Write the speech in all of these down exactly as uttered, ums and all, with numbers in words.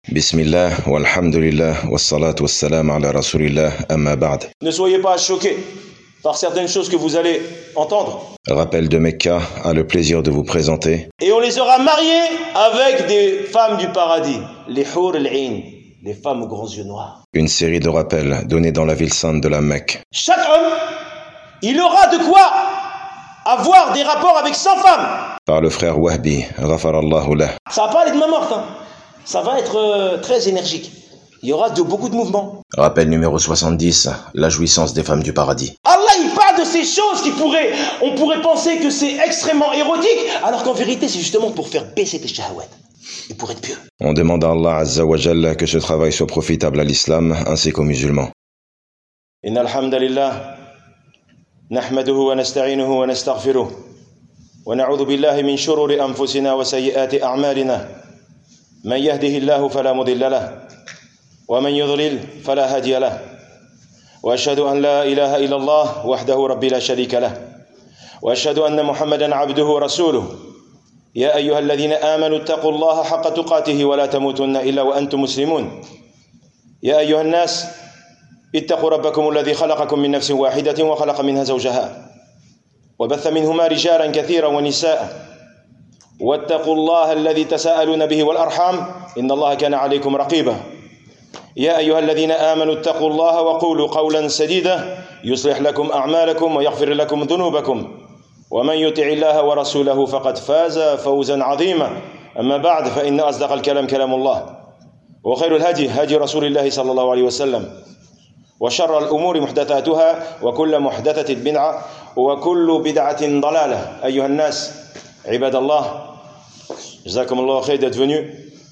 Bismillah, walhamdulillah, wassalatu wassalam ala rasulillah, amma ba'd. Ne soyez pas choqués par certaines choses que vous allez entendre. Rappel de Mecca a le plaisir de vous présenter. Et on les aura mariés avec des femmes du paradis, les Hur al-Ain, les femmes aux grands yeux noirs. Une série de rappels donnés dans la ville sainte de la Mecque. Chaque homme, il aura de quoi avoir des rapports avec cent femmes. Par le frère Wahbi, ghafarallahu lah. Ça va pas aller de main morte, hein. Ça va être euh, très énergique. Il y aura de, beaucoup de mouvements. Rappel numéro soixante-dix, la jouissance des femmes du paradis. Allah, il parle de ces choses qui pourraient, on pourrait penser que c'est extrêmement érotique, alors qu'en vérité, c'est justement pour faire baisser tes shahwat et pour être pieux. On demande à Allah Azza wa Jalla que ce travail soit profitable à l'islam ainsi qu'aux musulmans. Inna alhamdulillah, nahmaduhu wa nasta'inuhu wa nastaghfiruh, wa na'udhu billahi min shururi anfusina wa sayyiati a'malina. من يهده الله فلا مضل له ومن يضلل فلا هادي له واشهد ان لا اله الا الله وحده ربي لا شريك له واشهد ان محمدا عبده ورسوله يا ايها الذين امنوا اتقوا الله حق تقاته ولا تموتن الا وانتم مسلمون يا ايها الناس اتقوا ربكم الذي خلقكم من نفس واحده وخلق منها زوجها وبث منهما رجالا كثيرا ونساء واتقوا الله الذي تساءلون به والأرحام إن الله كان عليكم رقيبا يا أيها الذين آمنوا اتقوا الله وقولوا قولا سديدا يصلح لكم أعمالكم ويغفر لكم ذنوبكم ومن يطع الله ورسوله فقد فاز فوزا عظيما أما بعد فإن أصدق الكلام كلام الله وخير الهدي هدي رسول الله صلى الله عليه وسلم وشر الأمور محدثاتها وكل محدثة بدعة وكل بدعة ضلالة أيها الناس عباد الله Jazakumullah khair d'être venu,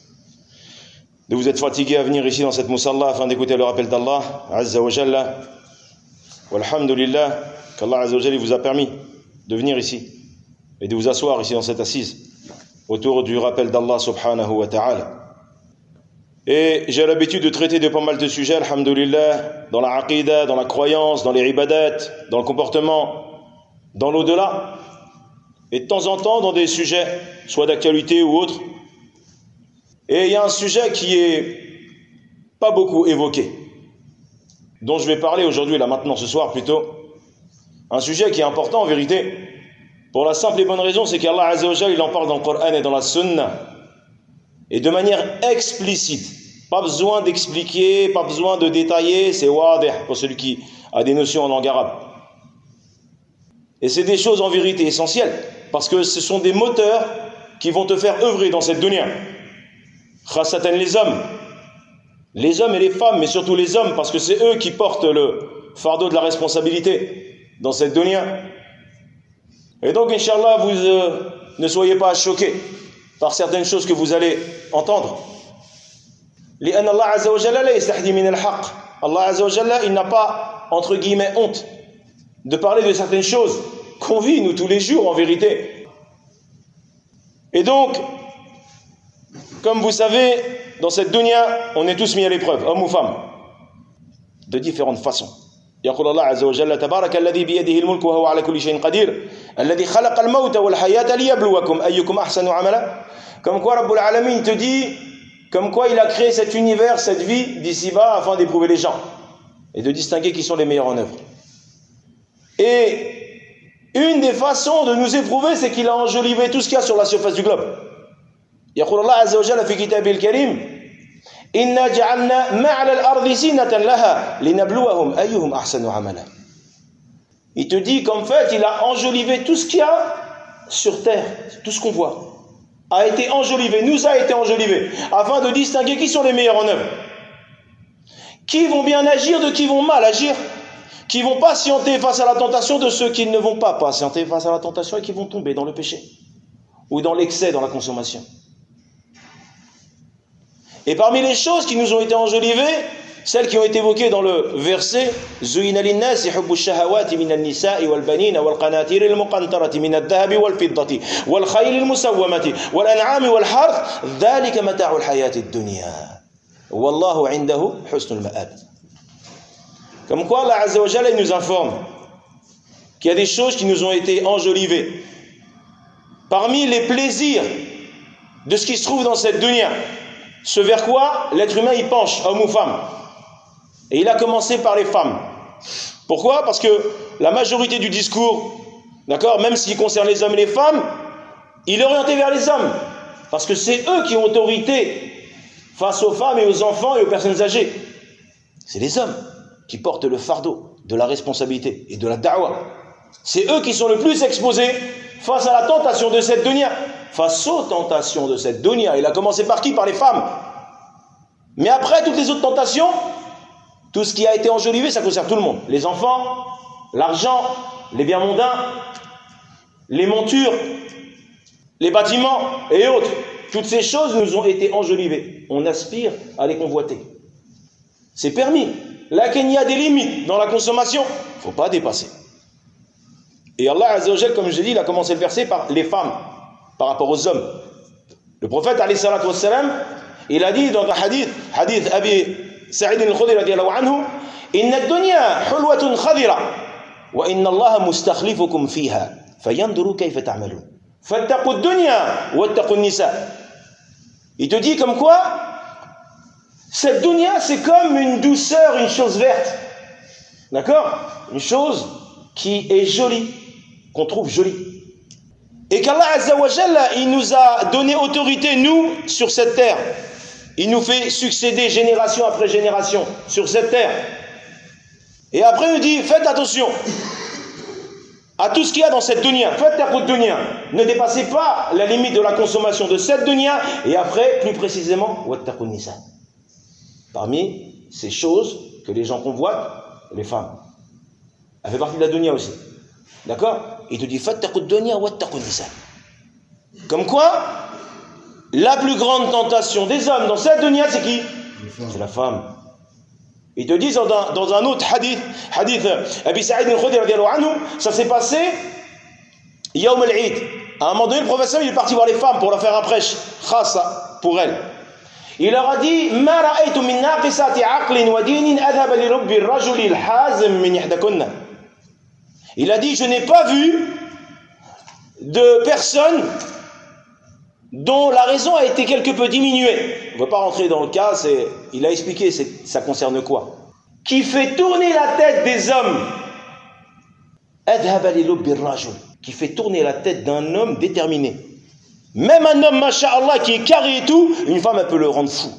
de vous être fatigué à venir ici dans cette musalla afin d'écouter le rappel d'Allah Azza wa Jalla. Walhamdulillah qu'Allah Azza wa Jalla vous a permis de venir ici et de vous asseoir ici dans cette assise autour du rappel d'Allah subhanahu wa ta'ala. Et j'ai l'habitude de traiter de pas mal de sujets, alhamdulillah, dans la aqidah, dans la croyance, dans les ibadat, dans le comportement, dans l'au-delà. Et de temps en temps dans des sujets, soit d'actualité ou autres. Et il y a un sujet qui est pas beaucoup évoqué, dont je vais parler aujourd'hui, là maintenant, ce soir plutôt. Un sujet qui est important en vérité, pour la simple et bonne raison, c'est qu'Allah Azza wa Jalla, il en parle dans le Coran et dans la Sunna, et de manière explicite. Pas besoin d'expliquer, pas besoin de détailler, c'est wadih pour celui qui a des notions en langue arabe. Et c'est des choses en vérité essentielles, parce que ce sont des moteurs qui vont te faire œuvrer dans cette dunya. Khassatan les hommes, les hommes et les femmes, mais surtout les hommes, parce que c'est eux qui portent le fardeau de la responsabilité dans cette dunya. Et donc, Inch'Allah, vous euh, ne soyez pas choqués par certaines choses que vous allez entendre. لأن الله عز وجل لا يستحي من الحق. Allah Azza wa Jalla, il n'a pas, entre guillemets, honte de parler de certaines choses qu'on vit, nous, tous les jours, en vérité. Et donc, comme vous savez, dans cette dunya, on est tous mis à l'épreuve, hommes ou femmes, de différentes façons. يقول الله عز وجل تبارك الذي بيده الملك وهو على كل شيء قدير الذي خلق الموت والحياة ليبلوكم أيكم أحسن عملا. Comme quoi Rabbul Alamin te dit, comme quoi il a créé cet univers, cette vie d'ici-bas afin d'éprouver les gens et de distinguer qui sont les meilleurs en œuvre. Et une des façons de nous éprouver, c'est qu'il a enjolivé tout ce qu'il y a sur la surface du globe. يقول الله عز وجل في كتابه الكريم إنا جعلنا ما على الأرض زينة لها لنبلوهم أيهم أحسن عملا. Il te dit qu'en fait, il a enjolivé tout ce qu'il y a sur terre, tout ce qu'on voit, a été enjolivé, nous a été enjolivé, afin de distinguer qui sont les meilleurs en œuvre, qui vont bien agir de qui vont mal agir, qui vont patienter face à la tentation de ceux qui ne vont pas patienter face à la tentation et qui vont tomber dans le péché ou dans l'excès dans la consommation. Et parmi les choses qui nous ont été enjolivées, celles qui ont été évoquées dans le verset زُيِّنَ لِلنَّاسِ حُبُّ الشَّهَوَاتِ مِنَ النِّسَاءِ وَالْبَنِينَ وَالْقَنَاطِيرِ الْمُقَنطَرَةِ مِنَ الذَّهَبِ وَالْفِضَّةِ وَالْخَيْلِ الْمُسَوَّمَةِ وَالْأَنْعَامِ وَالْحَرْثِ ذَلِكَ مَتَاعُ الْحَيَاةِ الدُّنْيَا وَاللَّهُ عِندَهُ حُسْنُ الْمَآبِ. Comme quoi Allah Azza wa Jalla nous informe qu'il y a des choses qui nous ont été enjolivées. Parmi les plaisirs de ce qui se trouve dans cette dunya, ce vers quoi l'être humain y penche, homme ou femme. Et il a commencé par les femmes. Pourquoi? Parce que la majorité du discours, d'accord, même s'il concerne les hommes et les femmes, il est orienté vers les hommes. Parce que c'est eux qui ont autorité face aux femmes et aux enfants et aux personnes âgées. C'est les hommes qui portent le fardeau de la responsabilité et de la da'wa. C'est eux qui sont le plus exposés face à la tentation de cette dunya. Face aux tentations de cette dunya. Il a commencé par qui? Par les femmes. Mais après, toutes les autres tentations, tout ce qui a été enjolivé, ça concerne tout le monde. Les enfants, l'argent, les biens mondains, les montures, les bâtiments et autres. Toutes ces choses nous ont été enjolivées. On aspire à les convoiter. C'est permis. Là qu'il y a des limites dans la consommation, il ne faut pas dépasser. Et Allah Azza wa Jal, comme je l'ai dit, il a commencé le verset par les femmes, par rapport aux hommes. Le prophète, alayhi salatu wassalam, il a dit dans un hadith, hadith Abi Sa'id al-Khudri radiyallahu anhu, inna ad-dunya hulwatun khadira, wa inna Allah mustakhlifukum fiha, fayanduru kayfa ta'malun. Fattaqu ad-dunya wattaqu an-nisa. Il te dit comme quoi cette dunya c'est comme une douceur, une chose verte. D'accord? Une chose qui est jolie, qu'on trouve jolie. Et qu'Allah Azza wa Jalla, il nous a donné autorité, nous, sur cette terre. Il nous fait succéder génération après génération sur cette terre. Et après, il nous dit, faites attention à tout ce qu'il y a dans cette dunya. Faites ta route dunya. Ne dépassez pas la limite de la consommation de cette dunya. Et après, plus précisément, wattaqun nisa. Parmi ces choses que les gens convoitent, les femmes. Elle fait partie de la dunya aussi. D'accord? Il te dit, faites ta route dunya, wattaqun nisa. Comme quoi, la plus grande tentation des hommes dans cette dunya, c'est qui? C'est la femme. Ils te disent dans, dans un autre hadith, hadith Abi Sa'id al-Khudri radiyallahu anhu, ça s'est passé Yawm al-Eid. À un moment donné, le professeur il est parti voir les femmes pour leur faire un prêche khassa pour elles. Il leur a dit ma ra'aytu min naqisati aqlin wa dinin adhaba li rabbi ar-rajuli al-hazim min ihdakunna. Il a dit je n'ai pas vu de personne dont la raison a été quelque peu diminuée. On ne va pas rentrer dans le cas, c'est, il a expliqué c'est, ça concerne quoi. Qui fait tourner la tête des hommes. Qui fait tourner la tête d'un homme déterminé. Même un homme, masha'Allah, qui est carré et tout, une femme, elle peut le rendre fou.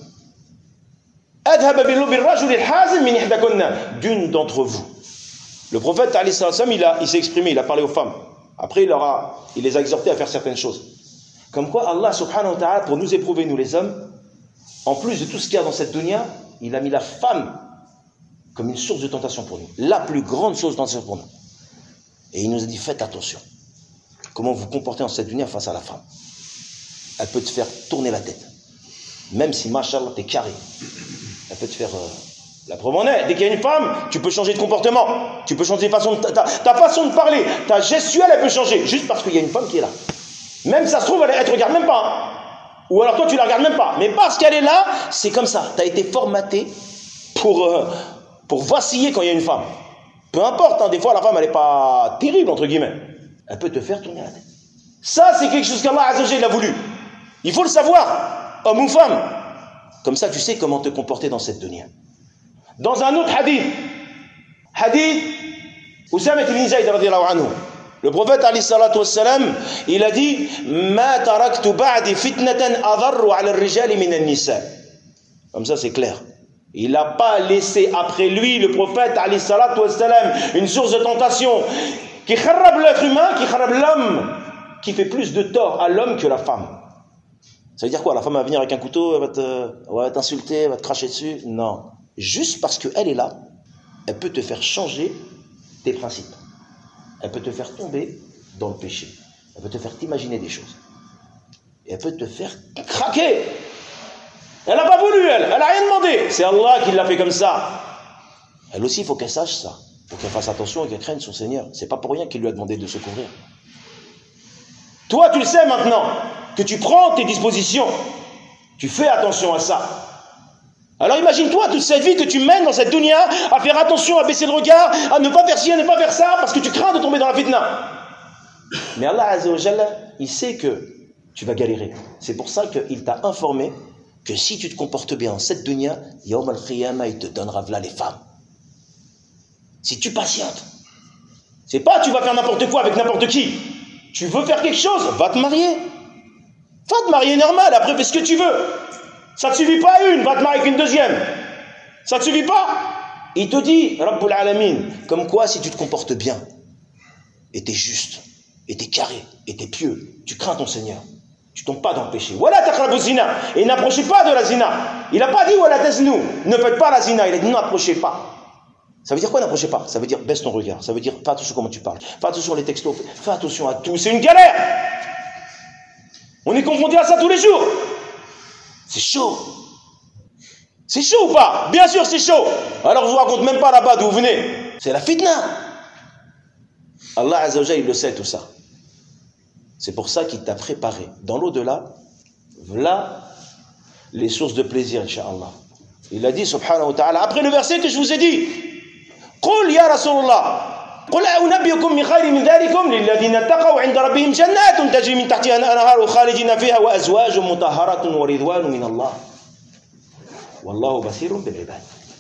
D'une d'entre vous. Le prophète, il, a, il s'est exprimé, il a parlé aux femmes. Après, il, aura, il les a exhortés à faire certaines choses. Comme quoi, Allah subhanahu wa ta'ala, pour nous éprouver, nous les hommes, en plus de tout ce qu'il y a dans cette dunya, il a mis la femme comme une source de tentation pour nous. La plus grande source de tentation pour nous. Et il nous a dit, faites attention. Comment vous comportez dans cette dunya face à la femme. Elle peut te faire tourner la tête. Même si, mashallah, t'es carré. Elle peut te faire... Euh, la preuve en est, dès qu'il y a une femme, tu peux changer de comportement. Tu peux changer de façon de... Ta, ta façon de parler, ta gestuelle, elle peut changer. Juste parce qu'il y a une femme qui est là. Même ça se trouve, elle ne te regarde même pas. Hein. Ou alors toi, tu ne la regardes même pas. Mais parce qu'elle est là, c'est comme ça. Tu as été formaté pour, euh, pour vaciller quand il y a une femme. Peu importe, hein, des fois, la femme, elle n'est pas terrible, entre guillemets. Elle peut te faire tourner la tête. Ça, c'est quelque chose qu'Allah Azza wa Jalla a voulu. Il faut le savoir, homme ou femme. Comme ça, tu sais comment te comporter dans cette dunya. Dans un autre hadith, hadith Usama ibn Zayd radiyallahu anhu, le prophète alayhi salatu wassalam, il a dit ma taraktu ba'di fitnatan adarru 'ala ar-rijali min an-nisa. Comme ça c'est clair. Il n'a pas laissé après lui le prophète alayhi salatu wassalam une source de tentation qui kharab l'être humain, qui kharab l'homme, qui fait plus de tort à l'homme que la femme. Ça veut dire quoi? La femme va venir avec un couteau, elle va, te, elle va t'insulter, elle va te cracher dessus? Non. Juste parce qu'elle est là, elle peut te faire changer tes principes. Elle peut te faire tomber dans le péché. Elle peut te faire t'imaginer des choses. Et elle peut te faire craquer. Elle n'a pas voulu, elle. Elle n'a rien demandé. C'est Allah qui l'a fait comme ça. Elle aussi, il faut qu'elle sache ça. Il faut qu'elle fasse attention et qu'elle craigne son Seigneur. C'est pas pour rien qu'il lui a demandé de se couvrir. Toi, tu le sais maintenant, que tu prends tes dispositions. Tu fais attention à ça. Alors imagine-toi toute cette vie que tu mènes dans cette dunya, à faire attention, à baisser le regard, à ne pas faire ci, à ne pas faire ça, parce que tu crains de tomber dans la fitna. Mais Allah Azza wa Jalla, il sait que tu vas galérer. C'est pour ça qu'il t'a informé que si tu te comportes bien en cette dunya, Yawm al-Qiyamah, il te donnera v'là les femmes. Si tu patientes, c'est pas tu vas faire n'importe quoi avec n'importe qui. Tu veux faire quelque chose, va te marier. Va te marier normal, après fais ce que tu veux. Ça ne te suffit pas une, va te marier avec une deuxième. Ça ne te suffit pas. Il te dit, Rabbul Alamin, comme quoi si tu te comportes bien, et t'es juste, et t'es carré, et t'es pieux, tu crains ton Seigneur, tu tombes pas dans le péché. Voilà taqrabu zina. Et n'approchez pas de la zina. Il n'a pas dit wala taznu, ne faites pas la zina. Il a dit n'approchez pas. Ça veut dire quoi n'approchez pas? Ça veut dire baisse ton regard. Ça veut dire fais attention comment tu parles. Fais attention les textos. Fais attention à tout. C'est une galère. On est confronté à ça tous les jours. C'est chaud. C'est chaud ou pas? Bien sûr c'est chaud. Alors je vous raconte même pas là-bas d'où vous venez. C'est la fitna. Allah Azza wa Jalla il le sait tout ça. C'est pour ça qu'il t'a préparé dans l'au-delà, voilà les sources de plaisir, Inch'Allah. Il a dit, subhanahu wa ta'ala, après le verset que je vous ai dit, قل يا رسول الله قل أنبئكم من خير من ذلكم للذين اتقوا عند ربهم جنات تجري من تحتها الأنهار خالدين فيها وأزواج مطهرة ورضوان من الله والله بصير بالعباد.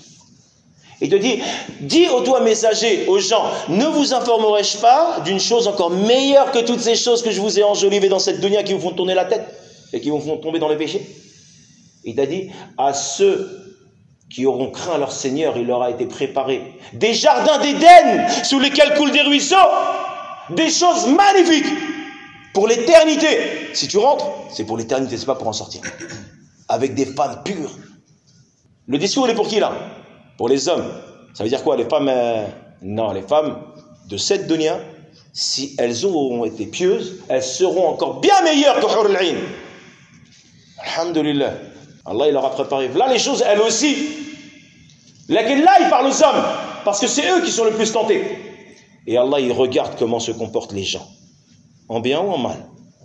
Il te dit, dis aux toi messager, aux gens, ne vous informerai-je pas d'une chose encore meilleure que toutes ces choses que je vous ai enjolivées dans cette dunya qui vous font tourner la tête et qui vous font tomber dans le péché? Il t'a dit, à ceux qui auront craint leur Seigneur, il leur a été préparé des jardins d'Éden sous lesquels coulent des ruisseaux, des choses magnifiques pour l'éternité. Si tu rentres, c'est pour l'éternité, c'est pas pour en sortir. Avec des femmes pures. Le discours il est pour qui là? Pour les hommes. Ça veut dire quoi? Les femmes, euh, non, les femmes de cette dunya, si elles auront été pieuses, elles seront encore bien meilleures que Hur al-Ain. Alhamdulillah. Allah il leur a préparé. Là les choses, elles aussi. Laquelle là il parle aux hommes, parce que c'est eux qui sont le plus tentés. Et Allah il regarde comment se comportent les gens, en bien ou en mal.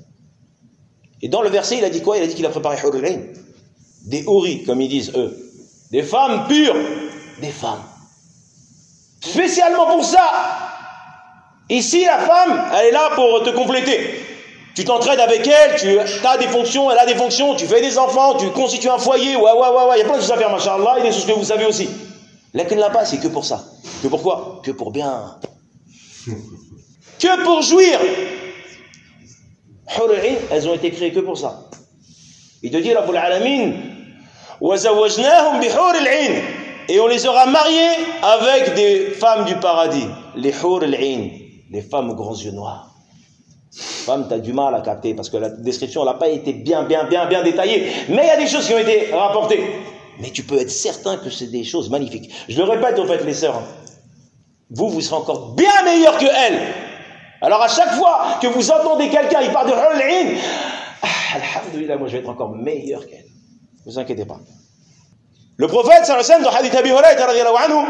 Et dans le verset il a dit quoi? Il a dit qu'il a préparé Hur al-Ain, des houris comme ils disent eux, des femmes pures. Des femmes. Spécialement pour ça. Ici, la femme, elle est là pour te compléter. Tu t'entraides avec elle, tu as des fonctions, elle a des fonctions, tu fais des enfants, tu constitues un foyer, ouais, ouais, ouais, ouais, il y a plein de choses à faire, machallah, et des choses que vous savez aussi. Laquelle là-bas, c'est que pour ça. Que pour quoi? Que pour bien. Que pour jouir. Hur al-Ain, elles ont été créées que pour ça. Il te dit, Rabbul Alamin, wa zawajnahum bi Hur al-Ain. Et on les aura mariés avec des femmes du paradis. Les Hur al-Ain, les femmes aux grands yeux noirs. Femme, tu as du mal à capter parce que la description n'a pas été bien, bien, bien, bien détaillée. Mais il y a des choses qui ont été rapportées. Mais tu peux être certain que c'est des choses magnifiques. Je le répète en fait les sœurs. Vous, vous serez encore bien meilleurs que elles. Alors à chaque fois que vous entendez quelqu'un, il parle de Hur al-Ain, ah, alhamdoulilah, moi je vais être encore meilleur qu'elle. Ne vous inquiétez pas. Le prophète, sallallahu alayhi wa sallam, dans hadith Abi Hurayra radiyallahu anhu,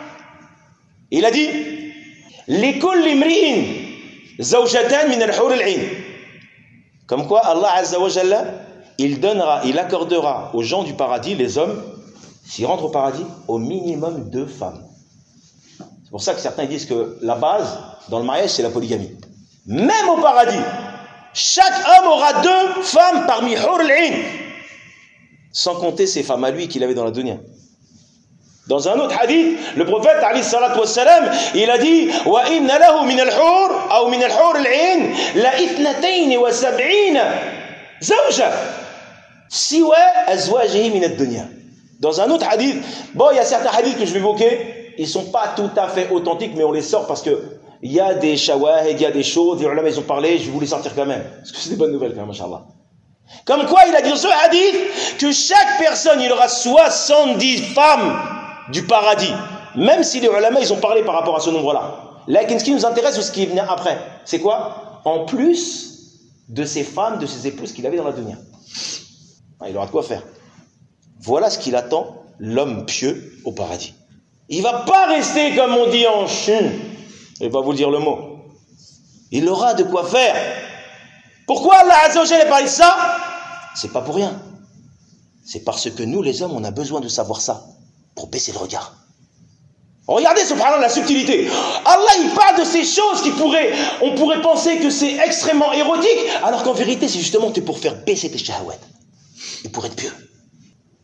il a dit likulli imri'in zawjatan min al-hur al-'ain. Comme quoi Allah azza wa jalla, il donnera, il accordera aux gens du paradis, les hommes, s'ils rentrent au paradis, au minimum deux femmes. C'est pour ça que certains disent que la base dans le mariage c'est la polygamie. Même au paradis, chaque homme aura deux femmes parmi hur al-'ain. Sans compter ces femmes à lui qu'il avait dans la dunya. Dans un autre hadith, le prophète alayhi salatu wassalam, il a dit wa inna lahu min al-hur ou min al-hur al-'ain la ithnatayn wa sab'ina zawja siwa azwajihi min ad-dunya. Dans un autre hadith, bon, il y a certains hadiths que je vais évoquer, ils sont pas tout à fait authentiques, mais on les sort parce que il y a des shawahid, il y a des choses, les ulama ils ont parlé, je vais vous les sortir quand même, parce que c'est des bonnes nouvelles quand même, machallah. Comme quoi, il a dit dans ce hadith que chaque personne, il aura soixante-dix femmes du paradis. Même si les ulama, ils ont parlé par rapport à ce nombre-là. Là, ce qui nous intéresse ou ce qui vient après, c'est quoi? En plus de ces femmes, de ces épouses qu'il avait dans la dunya. Ah, il aura de quoi faire. Voilà ce qu'il attend, l'homme pieux au paradis. Il ne va pas rester, comme on dit en chien. Je ne vais pas vous dire le mot. Il aura de quoi faire. Pourquoi Allah Azza wa Jalla a parlé de ça? C'est pas pour rien. C'est parce que nous, les hommes, on a besoin de savoir ça pour baisser le regard. Regardez, subhanallah, la subtilité. Allah, il parle de ces choses qui pourraient, on pourrait penser que c'est extrêmement érotique, alors qu'en vérité, c'est justement pour faire baisser tes shahawat et pour être pieux.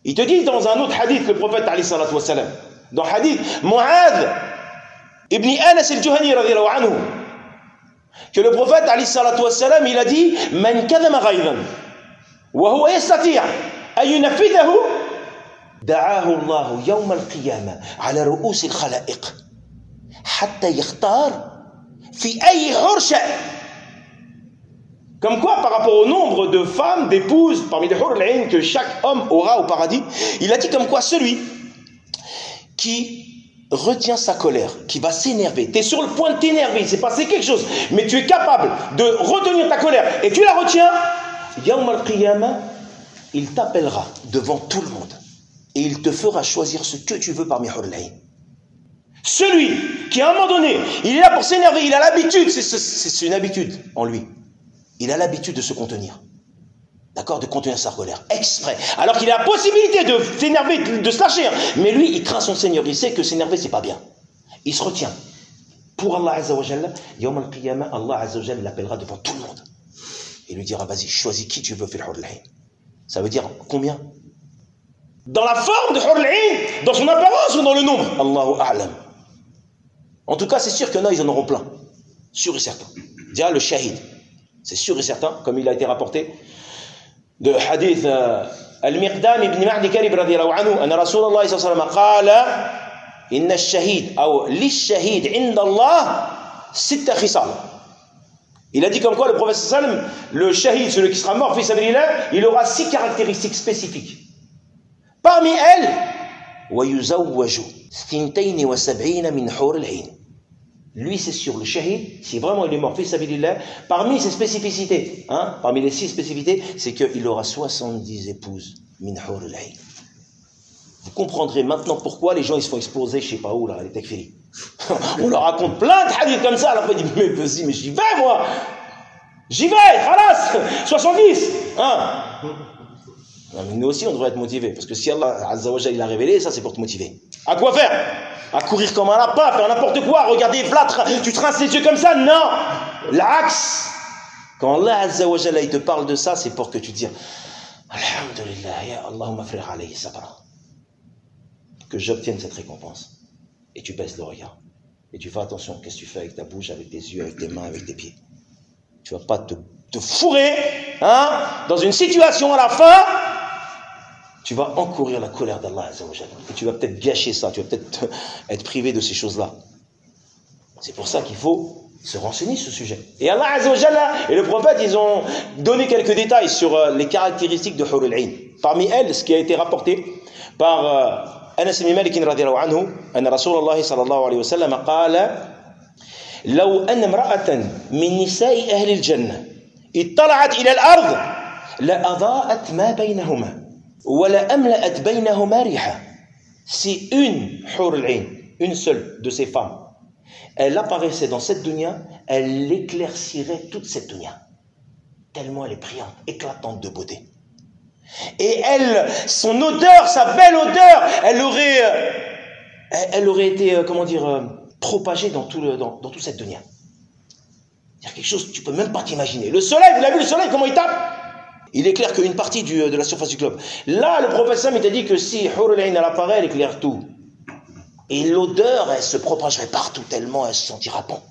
Il te dit dans un autre hadith, le prophète alayhi salatu wassalam, dans hadith Mu'adh ibn Anas al-Juhani radiyallahu anhu, que le prophète alayhi salatu wassalam, il a dit Man kadhama ghaydan wa huwa yastati' an yunafidhahu da'ahu Allah yawm al-qiyamah ala ru'us al-khalaiq hatta yakhtar fi ay hursha. Comme quoi, par rapport au nombre de femmes, d'épouses, parmi les hur al-ain que chaque homme aura au paradis, il a dit comme quoi celui qui retient sa colère, qui va s'énerver, tu es sur le point de t'énerver, il s'est passé quelque chose, mais tu es capable de retenir ta colère et tu la retiens, Yawm al-Qiyamah, il t'appellera devant tout le monde et il te fera choisir ce que tu veux parmi hur al-ain. Celui qui à un moment donné, il est là pour s'énerver, il a l'habitude, c'est une habitude en lui. Il a l'habitude de se contenir, d'accord, de contenir sa colère, exprès. Alors qu'il a la possibilité de s'énerver, de se lâcher. Mais lui, il craint son Seigneur, il sait que s'énerver, c'est pas bien. Il se retient. Pour Allah Azza wa Jalla, Yawm al-Qiyamah, Allah Azza wa Jalla l'appellera devant tout le monde. Il lui dira, vas-y, choisis qui tu veux faire le hur al-ain. Ça veut dire combien? Dans la forme de hur al-ain, dans son apparence ou dans le nombre? Allahu a'lam. En tout cas, c'est sûr qu'il y en a, ils en auront plein. Sûr et certain. Dira le shahid. C'est sûr et certain, comme il a été rapporté de hadith euh, Al-Miqdam ibn Ma'di Karib radiyallahu anhu, anna Rasulullah sallallahu alayhi wa sallam qala inna ash-shahid ou lish-shahid inda Allah sitta khisal. Il a dit comme quoi le prophète sallallahu alayhi wa sallam, le shahid, celui qui sera mort fi sabilillah, il aura six caractéristiques spécifiques. Parmi elles, wa yuzawwaju thintayn wa sab'ina min hur al-ain. Lui, c'est sûr, le shahid, si vraiment il est mort, fi sabilillah, parmi ses spécificités, hein, parmi les six spécificités, c'est qu'il aura soixante-dix épouses, min hur al-ain. Vous comprendrez maintenant pourquoi les gens ils se font exploser, je sais pas où, là, les takfiris. On leur raconte plein de hadiths comme ça, alors après ils disent, mais vas-y, mais j'y vais, moi. J'y vais, khalas, soixante-dix, hein. Non, mais nous aussi, on devrait être motivés, parce que si Allah Azza wa Jalla, il a révélé, ça c'est pour te motiver. À quoi faire? À courir comme un lapin, faire n'importe quoi, regarder flattre, tu traces les yeux comme ça? Non! L'axe! Quand Allah Azza wa Jalla, il te parle de ça, c'est pour que tu te dises Alhamdulillah, ya Allahumma frère alayhi sabra. Que j'obtienne cette récompense. Et tu baisses le regard. Et tu fais attention, qu'est-ce que tu fais avec ta bouche, avec tes yeux, avec tes mains, avec tes pieds. Tu ne vas pas te, te fourrer, hein, dans une situation à la fin. Tu vas encourir la colère d'Allah Azza wa Jalla. Et tu vas peut-être gâcher ça, tu vas peut-être être privé de ces choses-là. C'est pour ça qu'il faut se renseigner sur ce sujet. Et Allah Azza wa Jalla et le prophète, ils ont donné quelques détails sur les caractéristiques de hur al-ain. Parmi elles, ce qui a été rapporté par Anas ibn Malik radiyallahu anhu, anna Rasulullah sallallahu alayhi wa sallam qala لو أن امرأة من نساء أهل الجنة اطلعت إلى الأرض لأضاءت ما بينهما ولا أملأت بينهما ريحا. Si une hur al-ain, une seule de ces femmes, elle apparaissait dans cette dunya, elle éclaircirait toute cette dunya. Tellement elle est brillante, éclatante de beauté. Et elle, son odeur, sa belle odeur, elle aurait, elle, elle aurait été, comment dire, propagée dans tout le, dans, dans toute cette dunya. C'est quelque chose que tu peux même pas t'imaginer. Le soleil, vous l'avez vu le soleil, comment il tape? Il éclaire qu'une partie du, de la surface du globe. Là, le prophète Sam, il t'a dit que si hur al-ain elle apparaît, elle éclaire tout. Et l'odeur, elle se propagerait partout tellement elle se sentira bon.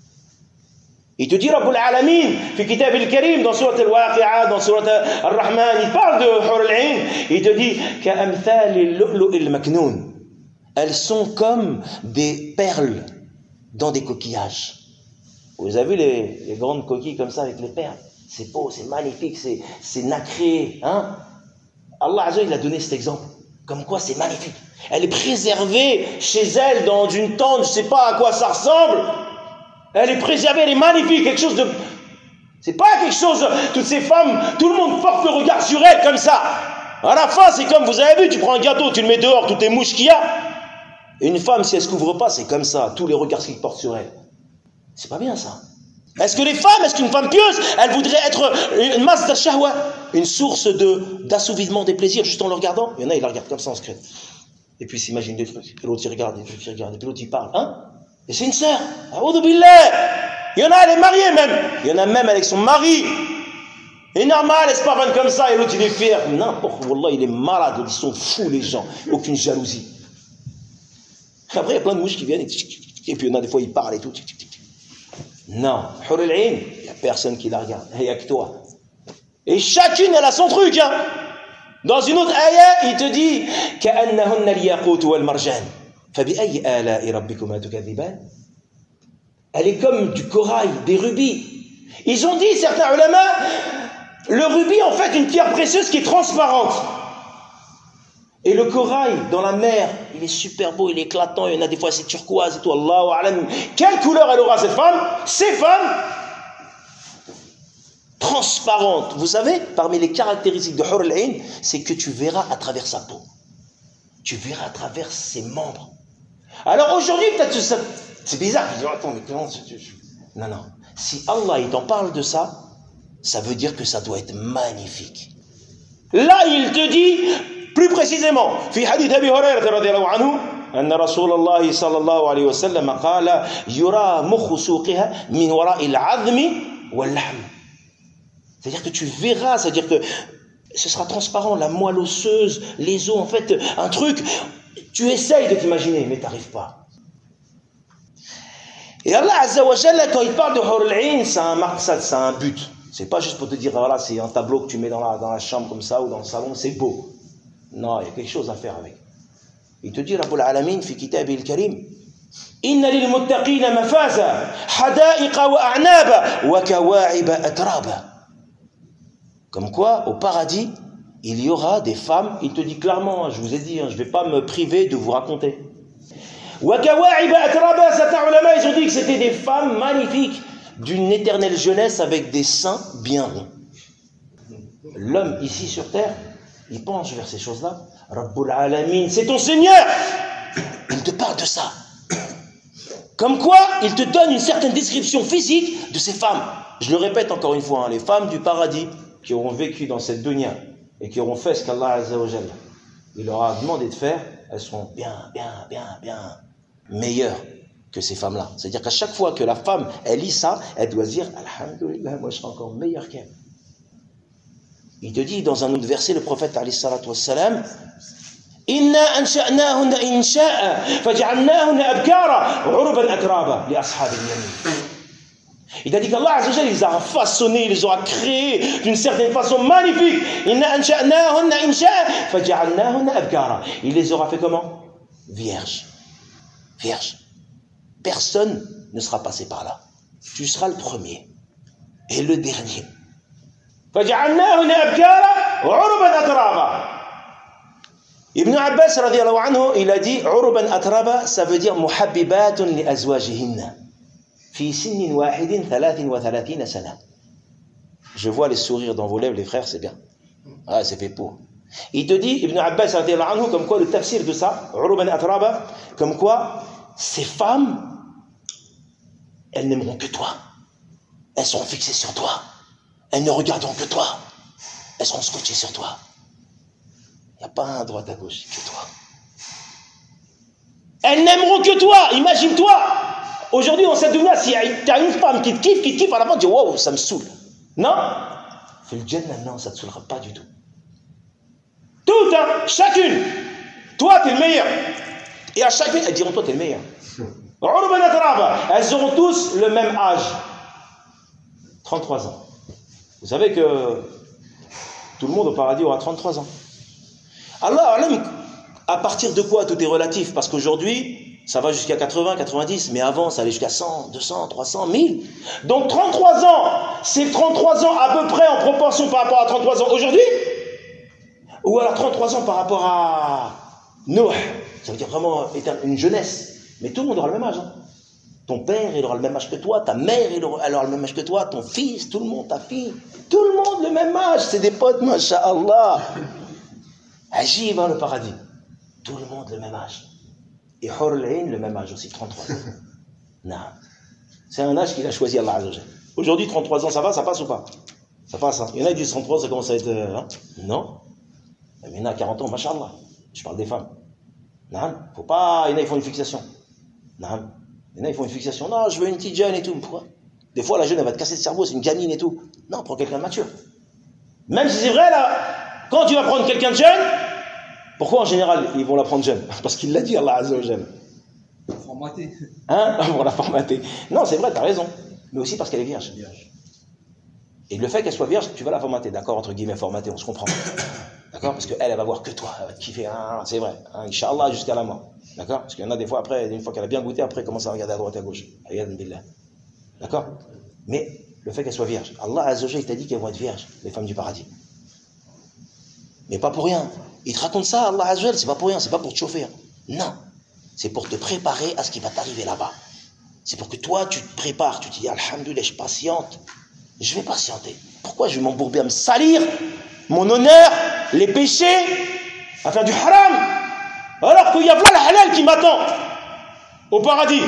Il te dit, Rabbul Alamin, fi kitab al-Karim, dans Surat al-Waqi'a, dans Surat al-Rahman, il parle de hur al-ain. Il te dit, ka'amthal al-lu'lu' al-maknoun. Elles sont comme des perles dans des coquillages. Vous avez vu les, les grandes coquilles comme ça avec les perles? C'est beau, c'est magnifique, c'est nacré. Hein? Allah Azza, il a donné cet exemple. Comme quoi c'est magnifique. Elle est préservée chez elle dans une tente, je ne sais pas à quoi ça ressemble. Elle est préservée, elle est magnifique, quelque chose de... C'est pas quelque chose... Toutes ces femmes, tout le monde porte le regard sur elle comme ça. À la fin, c'est comme, vous avez vu, tu prends un gâteau, tu le mets dehors, toutes les mouches qu'il y a. Et une femme, si elle ne se couvre pas, c'est comme ça, tous les regards qu'ils portent sur elle. C'est pas bien ça. Est-ce que les femmes, est-ce qu'une femme pieuse, elle voudrait être une masse de shahwa, une source d'assouvissement des plaisirs juste en le regardant? Il y en a, ils la regardent comme ça en secret. Et puis s'imagine des trucs. Et l'autre, il regarde, et l'autre, il regarde, et puis l'autre, il parle. Hein? Et c'est une sœur. A'oudou billah. Il y en a, elle est mariée même. Il y en a même avec son mari. Et normal, est-ce pas comme ça, et l'autre il est fier. N'importe, wallah, il est malade, ils sont fous les gens, aucune jalousie. Après, il y a plein de mouches qui viennent, et, et puis il y en a des fois, ils parlent et tout. Non, Hur al-Ain, il n'y a personne qui la regarde, il n'y a que toi. Et chacune, elle a son truc, hein. Dans une autre ayah, il te dit كأنهن الياقوت والمرجان فبأي آلاء ربكما تكذبان. Elle est comme du corail, des rubis. Ils ont dit, certains ulama, le rubis, en fait, une pierre précieuse qui est transparente. Et le corail, dans la mer, il est super beau, il est éclatant, il y en a des fois, c'est turquoise et tout, Allahu a'lam. Quelle couleur elle aura, cette femme? Ces femmes transparentes. Vous savez, parmi les caractéristiques de Hur al-Ain, c'est que tu verras à travers sa peau. Tu verras à travers ses membres. Alors aujourd'hui, peut-être ça, c'est bizarre. Je dis, attends, mais comment... Non, non. Si Allah, il t'en parle de ça, ça veut dire que ça doit être magnifique. Là, il te dit, plus précisément, في حديث أبي هريرة رضي الله عنه أن رسول الله صلى الله عليه وسلم قال يرى مخ سوقها من وراء العظم واللحم. C'est-à-dire que tu verras, c'est-à-dire que ce sera transparent, la moelle osseuse, les os, en fait, un truc, tu essayes de t'imaginer, mais tu n'arrives pas. Et Allah Azza wa Jalla, quand il parle de Hur al-Ain, c'est un maqsad, c'est un but. C'est pas juste pour te dire, voilà, c'est un tableau que tu mets dans la, dans la chambre comme ça, ou dans le salon, c'est beau. Non, il y a quelque chose à faire avec. Il te dit, Rabbul Alamin, fi kitabi al-Karim, Inna lil muttaqina mafaza, hada'iqa wa a'naba, wa kawa'iba atraba. Comme quoi, au paradis, il y aura des femmes, il te dit clairement, je vous ai dit, hein, je ne vais pas me priver de vous raconter. Wakawa'iba atraba, certains ulama, ils ont dit que c'était des femmes magnifiques, d'une éternelle jeunesse avec des seins bien ronds. L'homme ici sur terre, il penche vers ces choses-là. Rabbul Alamin, c'est ton Seigneur. Il te parle de ça. Comme quoi, il te donne une certaine description physique de ces femmes. Je le répète encore une fois, hein, les femmes du paradis, qui auront vécu dans cette dunya et qui auront fait ce qu'Allah Azza wa Jalla il leur a demandé de faire, elles seront bien, bien, bien, bien meilleures que ces femmes-là. C'est-à-dire qu'à chaque fois que la femme, elle lit ça, elle doit se dire « Alhamdulillah, moi je serai encore meilleure qu'elle ». Il te dit dans un autre verset, le prophète alayhi salatu wassalam, « Inna ansha'nahunna insha'a, faj'alnahunna abkara, uruban atraba, li ashab al-yamin ». Il a dit qu'Allah Azza wa Jalla les a façonnés, il les a créés d'une certaine façon magnifique. Inna ansha'nahunna insha'a, faj'alnahunna abkara. Il les aura fait comment? Vierges. Vierges. Personne ne sera passé par là. Tu seras le premier et le dernier. فَجَعَلْنَاهُنَّ أَبْكَارًا عُرُبًا أَتْرَابًا. Ibn Abbas radiyallahu anhu, il a dit عُرُبًا أَتْرَابًا, ça veut dire مُحَبِّبَاتٌ لِأَزْوَاجِهِنَّ فِي سِنٍّ وَاحِدٍ ثَلَاثٍ وَثَلَاثِينَ سَنَةً. Je vois les sourires dans vos lèvres, les frères, c'est bien. Ah, c'est fait pour. Il te dit, Ibn Abbas radiyallahu anhu, comme quoi le tafsir de ça, عُرُبًا أَتْرَابًا, comme quoi ces femmes, elles n'aimeront que toi. Elles seront fixées sur toi. Elles ne regarderont que toi. Elles seront scotchées sur toi. Il n'y a pas un à droite à gauche, que toi. Elles n'aimeront que toi. Imagine-toi. Aujourd'hui, dans cette dunya, si tu as une femme qui te kiffe, qui te kiffe, à la fin, tu dis, wow, ça me saoule. Non. Fais le Jannah, non, ça ne te saoulera pas du tout. Toutes, hein, chacune. Toi, tu es le meilleur. Et à chacune, elles diront, toi, tu es le meilleur. Elles auront tous le même âge. trente-trois ans. Vous savez que tout le monde au paradis aura trente-trois ans. Allah, à partir de quoi tout est relatif? Parce qu'aujourd'hui, ça va jusqu'à quatre-vingts, quatre-vingt-dix, mais avant, ça allait jusqu'à cent, deux cents, trois cents, mille. Donc trente-trois ans, c'est trente-trois ans à peu près en proportion par rapport à trente-trois ans aujourd'hui? Ou alors trente-trois ans par rapport à Noé? Ça veut dire vraiment une jeunesse. Mais tout le monde aura le même âge. Hein. Ton père, il aura le même âge que toi. Ta mère, elle aura, elle aura le même âge que toi. Ton fils, tout le monde, ta fille. Tout le monde le même âge. C'est des potes, masha'Allah. Ajib, hein, le paradis. Tout le monde le même âge. Et Hur al-Ain, le même âge aussi, trente-trois ans. Non. C'est un âge qu'il a choisi Allah Azza wa Jalla. Aujourd'hui, trente-trois ans, ça va, ça passe ou pas? Ça passe. Hein. Il y en a qui disent trente-trois, ça commence à être... Hein. Non. Il y en a quarante ans, masha'Allah. Je parle des femmes. Non. Faut pas... Il y en a qui font une fixation. Non. Il y en a, ils font une fixation. Non, je veux une petite jeune et tout. Pourquoi? Des fois, la jeune, elle va te casser le cerveau, c'est une gamine et tout. Non, prends quelqu'un de mature. Même si c'est vrai, là, quand tu vas prendre quelqu'un de jeune, pourquoi en général ils vont la prendre jeune? Parce qu'il l'a dit, Allah Azza wa Jalla. Formaté. Hein? Pour la formater. Non, c'est vrai, t'as raison. Mais aussi parce qu'elle est vierge. Et le fait qu'elle soit vierge, tu vas la formater. D'accord, entre guillemets, formater, on se comprend. D'accord? Parce qu'elle, elle va voir que toi. Elle va te kiffer. Ah, c'est vrai. Hein, Inch'Allah, jusqu'à la mort. D'accord? Parce qu'il y en a des fois, après, une fois qu'elle a bien goûté, après, elle commence à regarder à droite et à gauche. D'accord? Mais le fait qu'elle soit vierge. Allah Azza wa Jalla, il t'a dit qu'elles vont être vierges, les femmes du paradis. Mais pas pour rien. Il te raconte ça, Allah Azza wa Jalla, c'est pas pour rien, c'est pas pour te chauffer. Non. C'est pour te préparer à ce qui va t'arriver là-bas. C'est pour que toi, tu te prépares. Tu te dis, Alhamdoulilah, je patiente. Je vais patienter. Pourquoi je vais m'embourber à me salir mon honneur, les péchés, à faire du haram, alors qu'il y a plein le halal qui m'attend au paradis.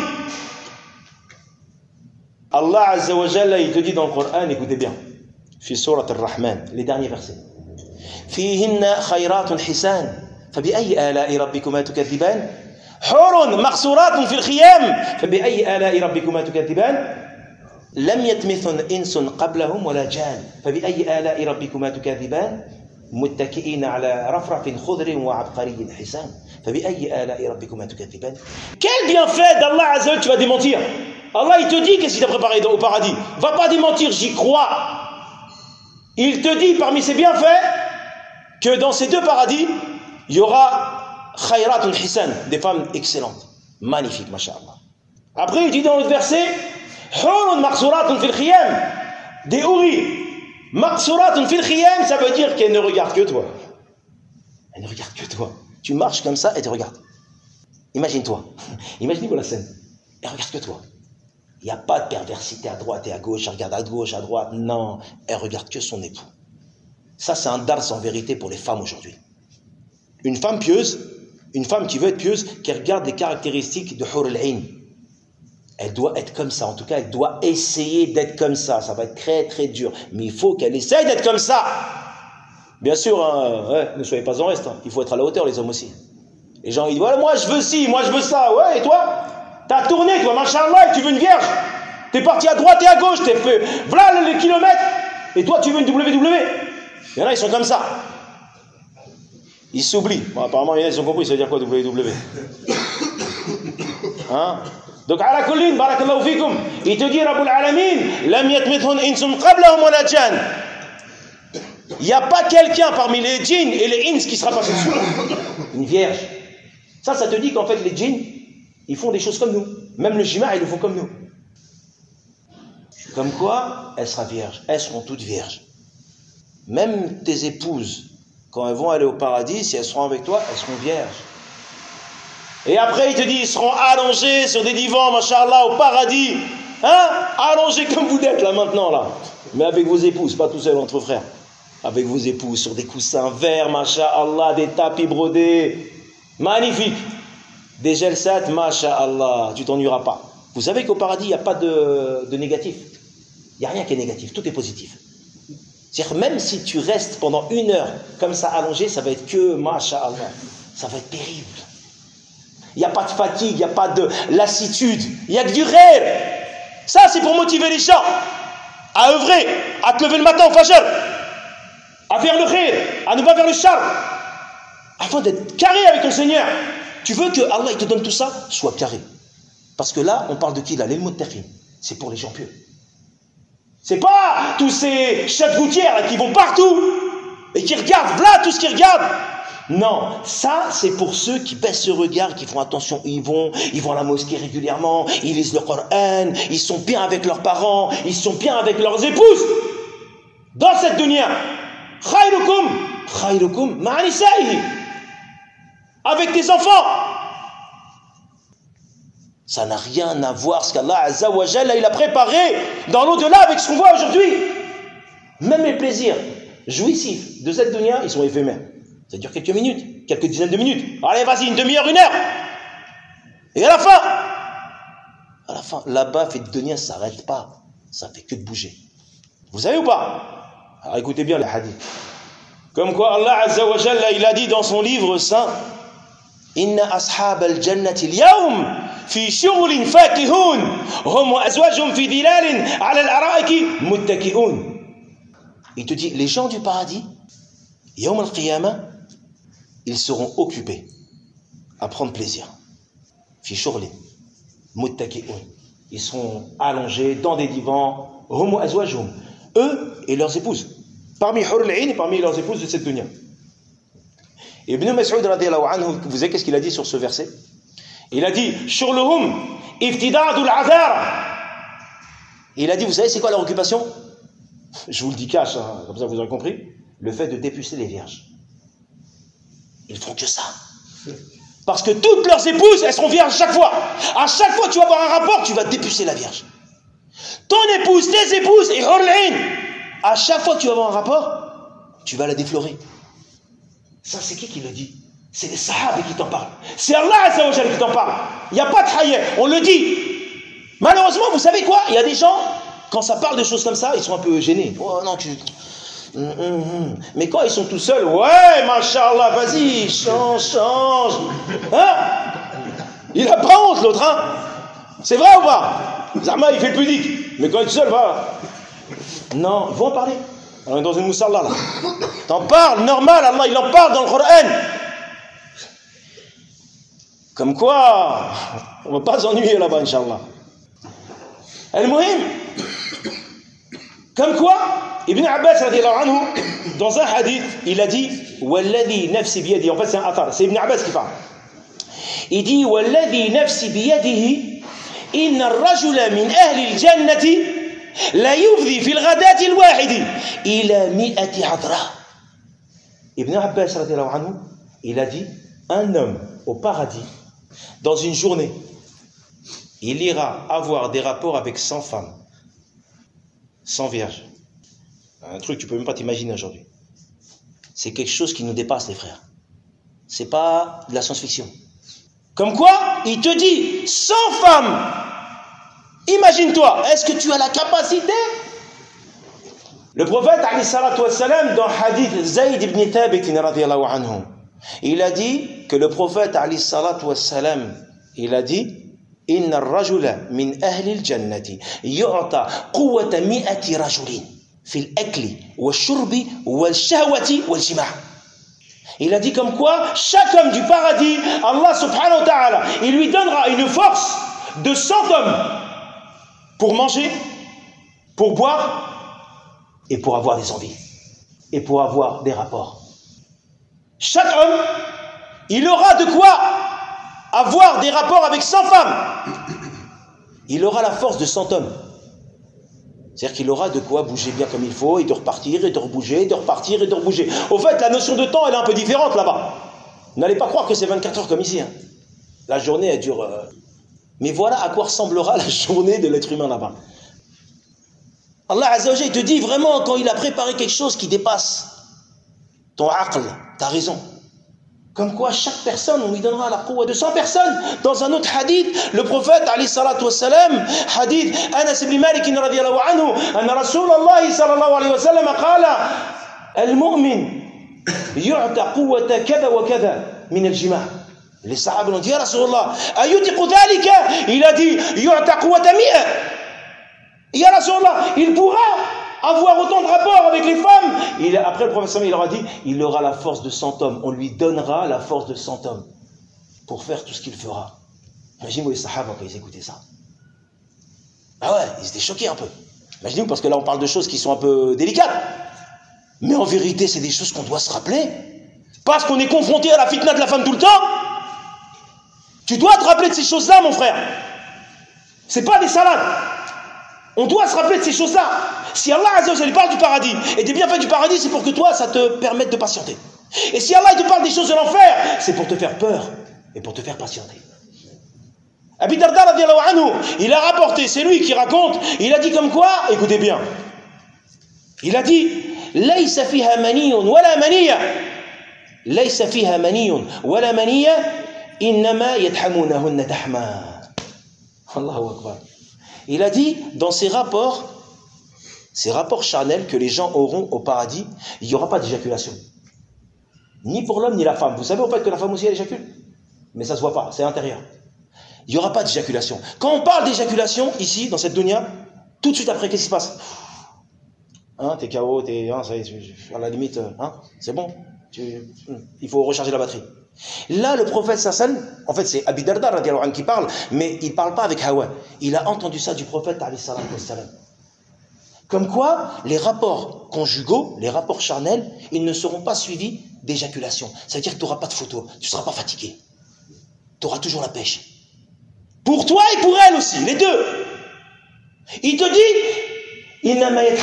Allah Azza wa Jalla, il te dit dans le Coran, écoutez bien, fi surat al-Rahman, les derniers versets. Fihinna khayratun hisan, fabi'ayyi ala'i rabbikuma tukaththiban? حور مقصورات في الخيام فبأي آلاء ربكما تكذبان لم يطمثن إنس قبلهم ولا جان فبأي آلاء ربكما تكذبان متكئين على رفرف خضر وعبقري حسان فبأي آلاء ربكما تكذبان. Quel bienfait d'Allah Azza wa Jalla tu vas démentir? Allah il te dit qu'est-ce qu'il t'a préparé au paradis. Va pas démentir, j'y crois. Il te dit parmi ses bienfaits que dans ces deux paradis il y aura khayratun hisan, des femmes excellentes, magnifiques, masha'Allah. Après, il dit dans l'autre verset, hurun maqsuratun fil khiyam, des houris, maqsuratun fil khiyam, ça veut dire qu'elles ne regardent que toi. Elles ne regardent que toi. Tu marches comme ça et te regardent. Imagine-toi, imagine-toi la scène. Elles regardent que toi. Il n'y a pas de perversité à droite et à gauche, elle regarde à gauche, à droite, non, elle regarde que son époux. Ça, c'est un dars en vérité pour les femmes aujourd'hui. Une femme pieuse, une femme qui veut être pieuse, qui regarde les caractéristiques de Hur al-Ain. Elle doit être comme ça, en tout cas, elle doit essayer d'être comme ça. Ça va être très très dur, mais il faut qu'elle essaye d'être comme ça. Bien sûr, hein, ouais, ne soyez pas en reste, hein. Il faut être à la hauteur, les hommes aussi. Les gens, ils disent, voilà, moi je veux ci, moi je veux ça. Ouais, et toi? T'as tourné, toi, machallah, et tu veux une vierge. T'es parti à droite et à gauche, t'es fait, voilà les kilomètres, et toi tu veux une W W. Il y en a, ils sont comme ça. Ils s'oublient. Bon, apparemment, ils ont compris, ça veut dire quoi W W? Hein? Donc, ala kullin, barakallahu fikum, il te dit, Rabbul Alamin, lam yatmithun insun qablahum wa la jan. Il n'y a pas quelqu'un parmi les djinns et les ins qui sera passé dessus. Une vierge. Ça, ça te dit qu'en fait, les djinns, ils font des choses comme nous. Même le jima, ils le font comme nous. Comme quoi, elle sera vierge. Elles seront toutes vierges. Même tes épouses, quand elles vont aller au paradis, si elles seront avec toi, elles seront vierges. Et après, il te dit, ils seront allongés sur des divans, machallah, au paradis. Hein? Allongés comme vous êtes là maintenant, là. Mais avec vos épouses, pas tout seul entre frères. Avec vos épouses, sur des coussins verts, machallah, des tapis brodés. Magnifique. Des gelsat, machallah, tu t'ennuieras pas. Vous savez qu'au paradis, il n'y a pas de, de négatif. Il n'y a rien qui est négatif, tout est positif. C'est-à-dire, même si tu restes pendant une heure comme ça allongé, ça va être que, masha'Allah, ça va être terrible. Il n'y a pas de fatigue, il n'y a pas de lassitude, il n'y a que du rêve. Ça, c'est pour motiver les gens à œuvrer, à te lever le matin au fajr, à faire le khir, à ne pas faire le char, afin d'être carré avec ton Seigneur. Tu veux que Allah il te donne tout ça, sois carré. Parce que là, on parle de qui là? Les muttaqin. C'est pour les gens pieux. C'est pas tous ces chefs gouttières qui vont partout et qui regardent, voilà tout ce qu'ils regardent. Non, ça c'est pour ceux qui baissent le regard, qui font attention, ils vont, ils vont à la mosquée régulièrement, ils lisent le Coran, ils sont bien avec leurs parents, ils sont bien avec leurs épouses. Dans cette dunya, khayrukum, khayrukum ma'anisaïhi, avec tes enfants. Ça n'a rien à voir ce qu'Allah Azza wa Jalla il a préparé dans l'au-delà avec ce qu'on voit aujourd'hui. Même les plaisirs jouissifs de cette dunya, ils sont éphémères. Ça dure quelques minutes, quelques dizaines de minutes. Allez, vas-y, une demi-heure, une heure. Et à la fin, à la fin, là-bas, fait de dunya, ça s'arrête pas. Ça fait que de bouger. Vous savez ou pas? Alors écoutez bien les hadiths. Comme quoi Allah Azza wa Jalla, il a dit dans son livre saint, Inna ashab al-jannati al-yawm fi shughulin fakihun hum wa azwajuhum fi dhilalin ala al-ara'iki muttaki'un. Il te dit, les gens du paradis, Yawm al-Qiyamah, ils seront occupés à prendre plaisir. Fi shurli, muttaki'un. Ils seront allongés dans des divans, hum azwajhum. Eux et leurs épouses. Parmi Hurul Ain et parmi leurs épouses de cette dunya. Ibn Mas'ud radiyallahu anhu, vous savez qu'est-ce qu'il a dit sur ce verset? Il a dit, shurluhum iftidadul azar. Il a dit, vous savez c'est quoi leur occupation? Je vous le dis cash, hein, comme ça vous aurez compris. Le fait de dépuceler les vierges. Ils font que ça. Parce que toutes leurs épouses, elles seront vierges chaque fois. À chaque fois que tu vas avoir un rapport, tu vas dépuceler la vierge. Ton épouse, tes épouses et Hurul Ain, à chaque fois que tu vas avoir un rapport, tu vas la déflorer. Ça, c'est qui qui le dit? C'est les sahaba qui t'en parlent. C'est Allah Azza wa Jalla qui t'en parle. Il n'y a pas de hayya, on le dit. Malheureusement, vous savez quoi? Il y a des gens, quand ça parle de choses comme ça, ils sont un peu gênés. Oh non, tu... Hum, hum, hum. Mais quand ils sont tout seuls, ouais, mashallah, vas-y, change, change. Hein? Il n'a pas honte, l'autre, hein? C'est vrai ou pas? Zama, il fait le pudique. Mais quand il est tout seul, va. Non, il faut en parler. On est dans une moussalla, là. T'en parles, normal, Allah, il en parle dans le Coran. Comme quoi, on ne va pas s'ennuyer là-bas, Inch'Allah. Al-Muhim, comme quoi, Ibn Abbas, anhu, dans un hadith, il a dit Walladhi nafsi biyadihi. En fait, c'est un athar, c'est Ibn Abbas qui parle. Il dit Walladhi nafsi biyadihi, inna ar-rajula min ahli al-jannati la yufdi fi al-ghadati al-wahidi ila mi'ati hadra. Ibn Abbas, anhu, il a dit un homme au paradis, dans une journée, il ira avoir des rapports avec cent femmes, cent vierges. Un truc que tu peux même pas t'imaginer aujourd'hui. C'est quelque chose qui nous dépasse, les frères. C'est pas de la science-fiction. Comme quoi, il te dit cent femmes. Imagine-toi, est-ce que tu as la capacité? Le prophète, alayhi salatu wassalam, dans hadith Zayd ibn Thabit, radiyallahu anhu, il a dit que le prophète, alayhi salatu wassalam, il a dit Inna ar-rajula min ahli al-jannati yu'ta quwwata mi'ati rajulin fi al-akli wash-shurbi wal-shahwati wal-jima'. Il a dit comme quoi chaque homme du paradis, Allah subhanahu wa ta'ala, il lui donnera une force de cent hommes pour manger, pour boire et pour avoir des envies et pour avoir des rapports. Chaque homme, il aura de quoi avoir des rapports avec cent femmes. Il aura la force de cent hommes. C'est-à-dire qu'il aura de quoi bouger bien comme il faut, et de repartir, et de rebouger, et de repartir, et de rebouger. Au fait, la notion de temps, elle est un peu différente là-bas. N'allez pas croire que c'est vingt-quatre heures comme ici. Hein. La journée, elle dure... Euh... Mais voilà à quoi ressemblera la journée de l'être humain là-bas. Allah Azza wa Jalla, il te dit vraiment, quand il a préparé quelque chose qui dépasse ton aql, ta raison. Comme quoi chaque personne, on lui donnera la quwwa de cent personnes. Dans un autre hadith, le prophète, alayhi salatu wassalam, hadith Anas ibn Malik radiyallahu anhu, anna Rasulallah sallallahu alayhi wa sallam qala, al-mu'min yu'ta quwwata kada wa kada min al-jima'. Les sahaba l'ont dit, ya Rasulallah, ayutiqu dhalika? Il a dit, yu'ta quwwata mi'a. Ya Rasulallah, il pourra avoir autant de rapports avec les femmes. Il, après le prophète, il leur a dit, il aura la force de cent hommes. On lui donnera la force de cent hommes pour faire tout ce qu'il fera. Imaginez-vous les sahaba quand ils écoutaient ça. Ah ouais, ils étaient choqués un peu. Imaginez-vous, parce que là on parle de choses qui sont un peu délicates. Mais en vérité, c'est des choses qu'on doit se rappeler. Parce qu'on est confronté à la fitna de la femme tout le temps. Tu dois te rappeler de ces choses-là, mon frère. C'est pas des salades. On doit se rappeler de ces choses-là. Si Allah Azza wa Jalla parle du paradis et des bienfaits du paradis, c'est pour que toi, ça te permette de patienter. Et si Allah te parle des choses de l'enfer, c'est pour te faire peur et pour te faire patienter. Abi Darda radiyallahu anhu, il a rapporté, c'est lui qui raconte, il a dit comme quoi, écoutez bien, il a dit Laysa fiha maniyun wala maniya. Laysa fiha maniyun wala maniya, innama yadhamunahunna tahma. Allahu akbar. Il a dit, dans ces rapports, ces rapports charnels que les gens auront au paradis, il n'y aura pas d'éjaculation. Ni pour l'homme, ni la femme. Vous savez au fait que la femme aussi, elle éjacule? Mais ça ne se voit pas, c'est intérieur. Il n'y aura pas d'éjaculation. Quand on parle d'éjaculation, ici, dans cette dunya, tout de suite après, qu'est-ce qui se passe? Hein, t'es K O, t'es, hein, ça y est, à la limite, hein, c'est bon. Tu, il faut recharger la batterie. Là, le prophète sallallahu en fait, c'est Abi Darda radiallahu anhu qui parle, mais il ne parle pas avec Hawa. Il a entendu ça du prophète sallallahu alayhi wa sallam. Comme quoi, les rapports conjugaux, les rapports charnels, ils ne seront pas suivis d'éjaculation. Ça veut dire que tu n'auras pas de photo, tu ne seras pas fatigué. Tu auras toujours la pêche. Pour toi et pour elle aussi, les deux. Il te dit,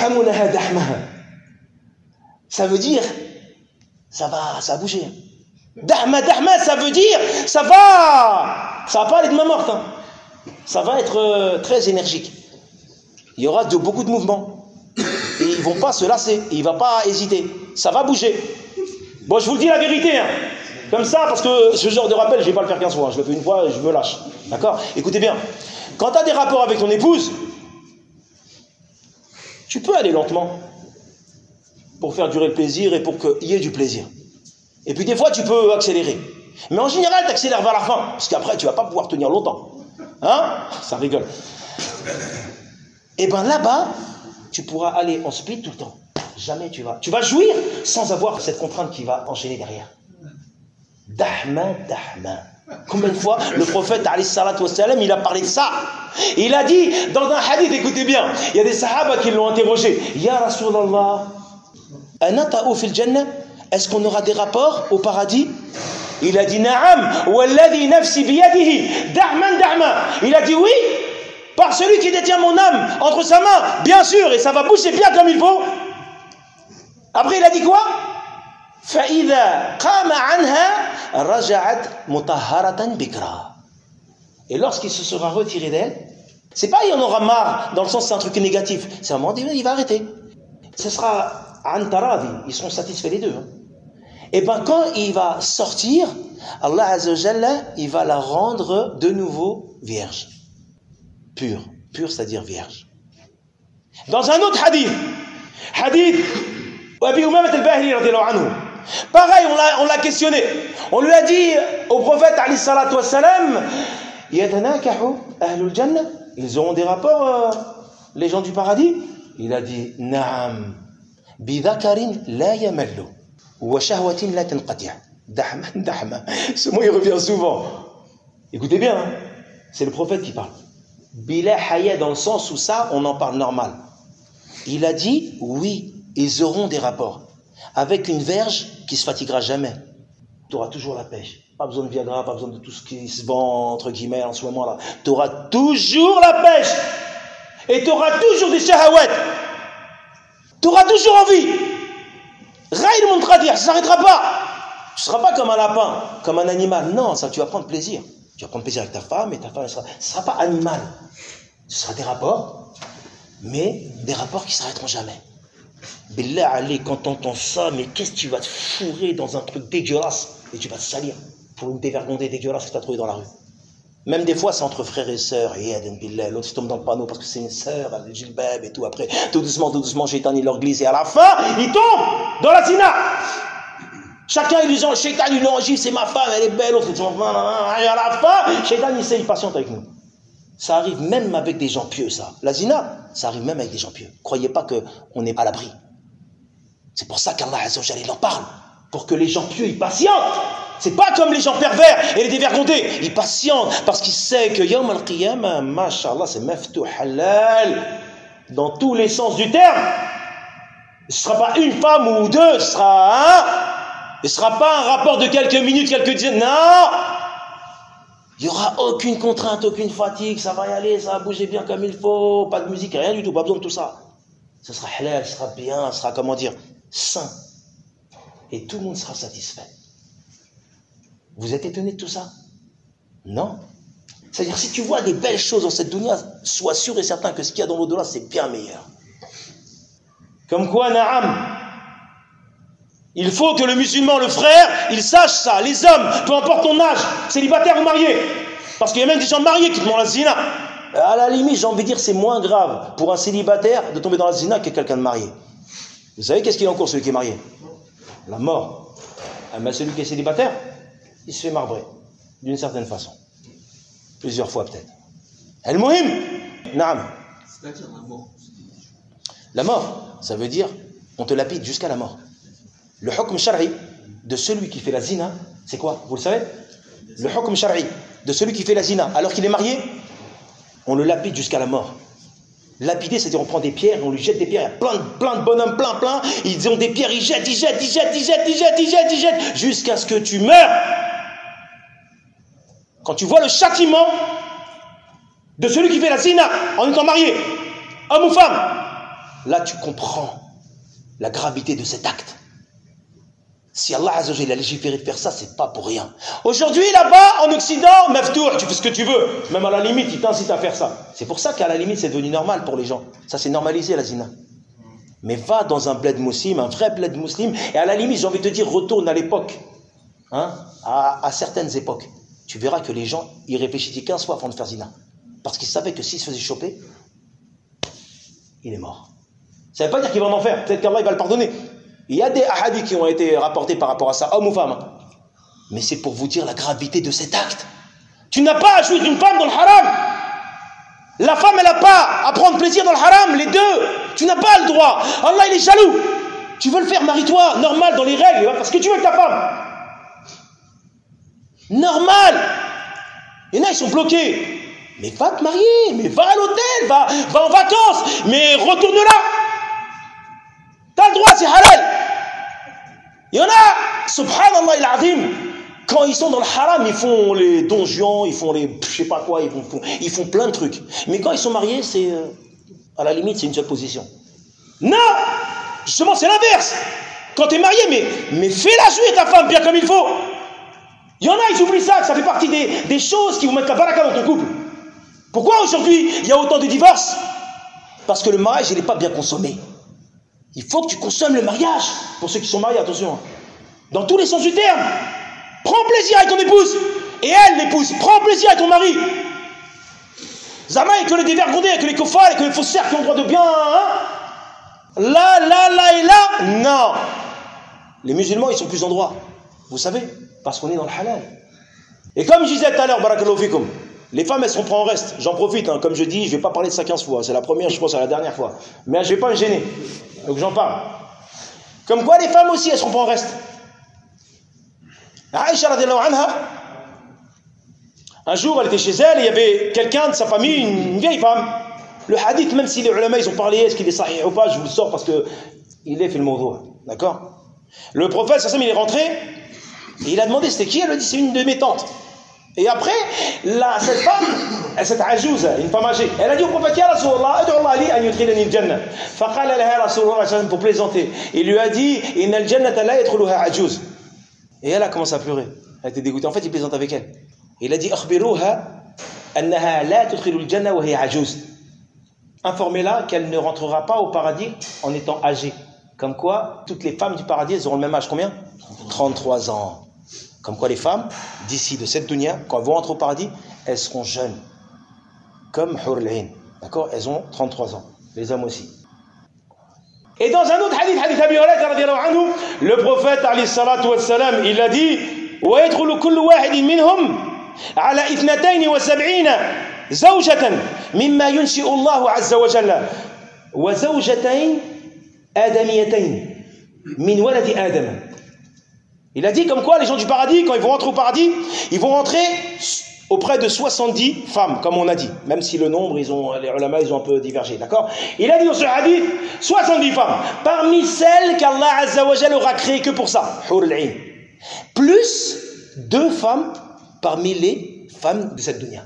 ça veut dire, ça va, ça va bouger. Dahma, dahma, ça veut dire, ça va, ça va pas aller de main morte. Hein. Ça va être euh, très énergique. Il y aura de, beaucoup de mouvements. Et ils vont pas se lasser. Il va pas hésiter. Ça va bouger. Bon, je vous le dis la vérité. Hein. Comme ça, parce que ce genre de rappel, je vais pas le faire quinze fois. Je le fais une fois et je me lâche. D'accord? Écoutez bien. Quand tu as des rapports avec ton épouse, tu peux aller lentement pour faire durer le plaisir et pour qu'il y ait du plaisir. Et puis des fois, tu peux accélérer. Mais en général, tu accélères vers la fin. Parce qu'après, tu vas pas pouvoir tenir longtemps. Hein? Ça rigole. Et bien là-bas, tu pourras aller en split tout le temps. Jamais tu vas. Tu vas jouir sans avoir cette contrainte qui va enchaîner derrière. Dahma, dahma. Combien de fois le prophète, alayhi salatu wassalam, il a parlé de ça? Il a dit, dans un hadith, écoutez bien, il y a des sahaba qui l'ont interrogé. Ya Rasulallah, anata'u fil jannah? Est-ce qu'on aura des rapports au paradis? Il a dit Na'am, walladhi nafsi biyadihi, da'man da'man. Il a dit oui, par celui qui détient mon âme entre sa main, bien sûr, et ça va bouger bien comme il faut. Après, il a dit quoi? فَإِذَا قَامَ عَنْهَا رَجَعَتْ مُطَهَّرَةً بِكْرًا. Et lorsqu'il se sera retiré d'elle, c'est pas il en aura marre, dans le sens c'est un truc négatif, c'est un moment donné, il va arrêter. Ce sera an taradi, ils seront satisfaits les deux. Hein. Et bien quand il va sortir, Allah Azza wa Jalla, il va la rendre de nouveau vierge. Pure. Pure, c'est-à-dire vierge. Dans un autre hadith, hadith Abi Umamat al-Bahili radiyallahu anhu, pareil, on l'a, on l'a questionné. On lui a dit au prophète alayhi salatu wassalam, yatanakahu ahlul jannah, ils auront des rapports, euh, les gens du paradis? Il a dit, Naam, bidhakarin la yamallu, wa shahwatin la tanqati'. Dahman, dahman. Ce mot, il revient souvent. Écoutez bien, hein, c'est le prophète qui parle. Bila haya, dans le sens où ça, on en parle normal. Il a dit, oui, ils auront des rapports avec une verge qui se fatiguera jamais. Tu auras toujours la pêche. Pas besoin de Viagra, pas besoin de tout ce qui se vend, entre guillemets, en ce moment-là. Tu auras toujours la pêche. Et tu auras toujours des shahawat. Tu auras toujours envie. Raïl Montradir, ça ne s'arrêtera pas. Tu ne seras pas comme un lapin, comme un animal. Non, ça, tu vas prendre plaisir. Tu vas prendre plaisir avec ta femme et ta femme, sera, ce ne sera pas animal. Ce sera des rapports, mais des rapports qui ne s'arrêteront jamais. Billah, allez, quand tu entends ça, mais qu'est-ce que tu vas te fourrer dans un truc dégueulasse et tu vas te salir pour une dévergondée dégueulasse que tu as trouvée dans la rue. Même des fois, c'est entre frères et sœurs. Et billah, l'autre se tombe dans le panneau parce que c'est une sœur, elle est gilbab et tout. Après, tout doucement, tout doucement, Shaitan, il leur glisse et à la fin, il tombe dans la zina. Chacun, il lui dit, Shaitan, il lui enregistre, c'est ma femme, elle est belle. L'autre, il dit, et à la fin, Shaitan, il sait, il patiente avec nous. Ça arrive même avec des gens pieux, ça. La zina, ça arrive même avec des gens pieux. Croyez pas qu'on n'est pas à l'abri. C'est pour ça qu'Allah Azza wa Jalla, il en parle. Pour que les gens pieux, ils patientent. C'est pas comme les gens pervers et les dévergondés. Ils patientent parce qu'ils savent que Yawm al-Qiyamah, mashallah, c'est maftou halal. Dans tous les sens du terme. Ce ne sera pas une femme ou deux, ce sera un. Ce ne sera pas un rapport de quelques minutes, quelques dizaines. Non! Il n'y aura aucune contrainte, aucune fatigue, ça va y aller, ça va bouger bien comme il faut, pas de musique, rien du tout, pas besoin de tout ça. Ce sera halal, ce sera bien, ce sera, comment dire, sain. Et tout le monde sera satisfait. Vous êtes étonné de tout ça? Non. C'est-à-dire, si tu vois des belles choses dans cette dunya, sois sûr et certain que ce qu'il y a dans l'au-delà, c'est bien meilleur. Comme quoi, Naam, il faut que le musulman, le frère, il sache ça. Les hommes, peu importe ton âge, célibataire ou marié. Parce qu'il y a même des gens mariés qui tombent dans la zina. À la limite, j'ai envie de dire, c'est moins grave pour un célibataire de tomber dans la zina que quelqu'un de marié. Vous savez qu'est-ce qu'il a en cours, celui qui est marié? La mort. Ah, mais celui qui est célibataire, il se fait marbrer. D'une certaine façon. Plusieurs fois peut-être. El-Muhim. Naam. C'est-à-dire la mort. La mort, ça veut dire, on te lapide jusqu'à la mort. Le hukm shar'i de celui qui fait la zina, c'est quoi? Vous le savez? Le hukm shar'i de celui qui fait la zina, alors qu'il est marié, on le lapide jusqu'à la mort. Lapider, c'est-à-dire on prend des pierres, on lui jette des pierres, plein de, plein de bonhommes, plein, plein, ils ont des pierres, ils jettent, ils jettent, ils jettent, ils jettent, ils jettent, ils jettent, ils jettent, jusqu'à ce que tu meurs. Quand tu vois le châtiment de celui qui fait la zina en étant marié, homme ou femme, là tu comprends la gravité de cet acte. Si Allah Azza wa Jalla a légiféré de faire ça, c'est pas pour rien. Aujourd'hui, là-bas, en Occident, maftour, tu fais ce que tu veux. Même à la limite, ils t'incitent à faire ça. C'est pour ça qu'à la limite, c'est devenu normal pour les gens. Ça, c'est normalisé, la zina. Mais va dans un bled musulman, un vrai bled musulman, et à la limite, j'ai envie de te dire, retourne à l'époque. Hein, à, à certaines époques. Tu verras que les gens, ils réfléchissaient quinze fois avant de faire zina. Parce qu'ils savaient que s'ils se faisaient choper, il est mort. Ça ne veut pas dire qu'il va en enfer. Peut-être qu'Allah, il va le pardonner. Il y a des hadiths qui ont été rapportés par rapport à ça, homme ou femme. Mais c'est pour vous dire la gravité de cet acte. Tu n'as pas à jouir d'une femme dans le haram. La femme, elle n'a pas à prendre plaisir dans le haram, les deux. Tu n'as pas le droit. Allah, il est jaloux. Tu veux le faire, marie-toi, normal, dans les règles, parce que tu veux avec ta femme. Normal. Il y en a, ils sont bloqués. Mais va te marier, mais va à l'hôtel, va, va en vacances, mais retourne là. T'as le droit, c'est halal. Il y en a, subhanallah il-azim, quand ils sont dans le haram, ils font les donjons, ils font les, je sais pas quoi, ils font, ils font plein de trucs. Mais quand ils sont mariés, c'est, euh, à la limite, c'est une seule position. Non, justement, c'est l'inverse. Quand tu es marié, mais, mais fais-la jouer ta femme bien comme il faut. Il y en a, ils oublient ça, que ça fait partie des, des choses qui vous mettent la baraka dans ton couple. Pourquoi aujourd'hui, il y a autant de divorces? Parce que le mariage, il n'est pas bien consommé. Il faut que tu consommes le mariage. Pour ceux qui sont mariés, attention. Dans tous les sens du terme. Prends plaisir avec ton épouse. Et elle, l'épouse, prends plaisir avec ton mari. Zama, et que les dévergondés, et que les kofars, et que les faussaires qui ont droit de bien. Hein? Là, là, là et là. Non. Les musulmans, ils sont plus en droit. Vous savez? Parce qu'on est dans le halal. Et comme je disais tout à l'heure, barakallahu fikum, les femmes, elles sont prises en reste. J'en profite, hein. Comme je dis, je ne vais pas parler de ça quinze fois. C'est la première, je pense, c'est la dernière fois. Mais je ne vais pas me gêner. Donc j'en parle. Comme quoi, les femmes aussi, elles seront prises en reste. Aïcha radiallahu anha, un jour, elle était chez elle, et il y avait quelqu'un de sa famille, une, une vieille femme. Le hadith, même si les ulama, ils ont parlé, est-ce qu'il est sahih ou pas, je vous le sors parce que il est fait le mawdou'. D'accord? Le prophète, il est rentré, et il a demandé c'était qui? Elle a dit c'est une de mes tantes. Et après, la, cette femme, cette ajouz, une femme âgée, elle a dit au prophète, Ya Rasulallah, ad'u Allah li an yudkhilani al-jannah. Faqala laha Rasulallah pour plaisanter. Il lui a dit, Inna al-jannata la yadkhuluha ajouz. Et elle a commencé à pleurer. Elle était dégoûtée. En fait, il plaisante avec elle. Il a dit, akhbiruha annaha la tudkhilu al-jannah wa hiya ajouz. Informez-la qu'elle ne rentrera pas au paradis en étant âgée. Comme quoi, toutes les femmes du paradis, elles auront le même âge. Combien? trente-trois ans. Comme quoi les femmes, d'ici de cette dunya, quand elles vont rentrer au paradis, elles seront jeunes. Comme Hur al-Ain. D'accord? Elles ont trente-trois ans. Les hommes aussi. Et dans un autre hadith, hadith Abi Hurayra radiyallahu anhu, le prophète alayhi salatu wa salam, il a dit wa yadkhulu kullu wahidin minhum ala ithnatayn wa sab'ina zawjatan mimma yunshi'u Allahu azza wa jalla wa zawjatayn adamiyatayn min waladi Adam. Il a dit comme quoi les gens du paradis, quand ils vont rentrer au paradis, ils vont rentrer auprès de soixante-dix femmes, comme on a dit. Même si le nombre, ils ont, les ulama, ils ont un peu divergé, d'accord? Il a dit dans ce hadith, soixante-dix femmes, parmi celles qu'Allah Azza wa Jalla aura créées que pour ça, Hur al-Ain. Plus deux femmes parmi les femmes de cette dunya.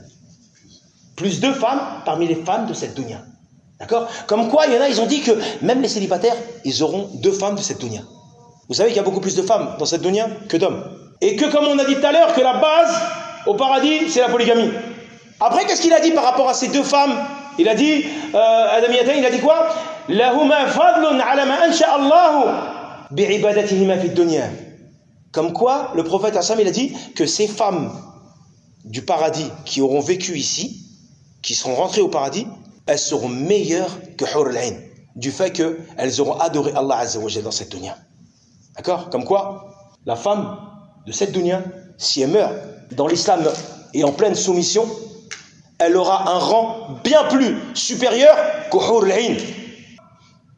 Plus deux femmes parmi les femmes de cette dunya. D'accord? Comme quoi, il y en a, ils ont dit que même les célibataires, ils auront deux femmes de cette dunya. Vous savez qu'il y a beaucoup plus de femmes dans cette dunya que d'hommes. Et que comme on a dit tout à l'heure, que la base au paradis, c'est la polygamie. Après, qu'est-ce qu'il a dit par rapport à ces deux femmes? Il a dit, euh, Adam Yatan, il a dit quoi? Lahuma fadlun ala ma ansha Allahu bi'ibadatihima fi dunya. Comme quoi, le prophète Assam, il a dit que ces femmes du paradis qui auront vécu ici, qui seront rentrées au paradis, elles seront meilleures que Hur al-Ain, du fait qu'elles auront adoré Allah Azza wa Jalla dans cette dunya. D'accord? Comme quoi, la femme de cette dunya, si elle meurt dans l'islam et en pleine soumission, elle aura un rang bien plus supérieur qu'au Hur al-Ain.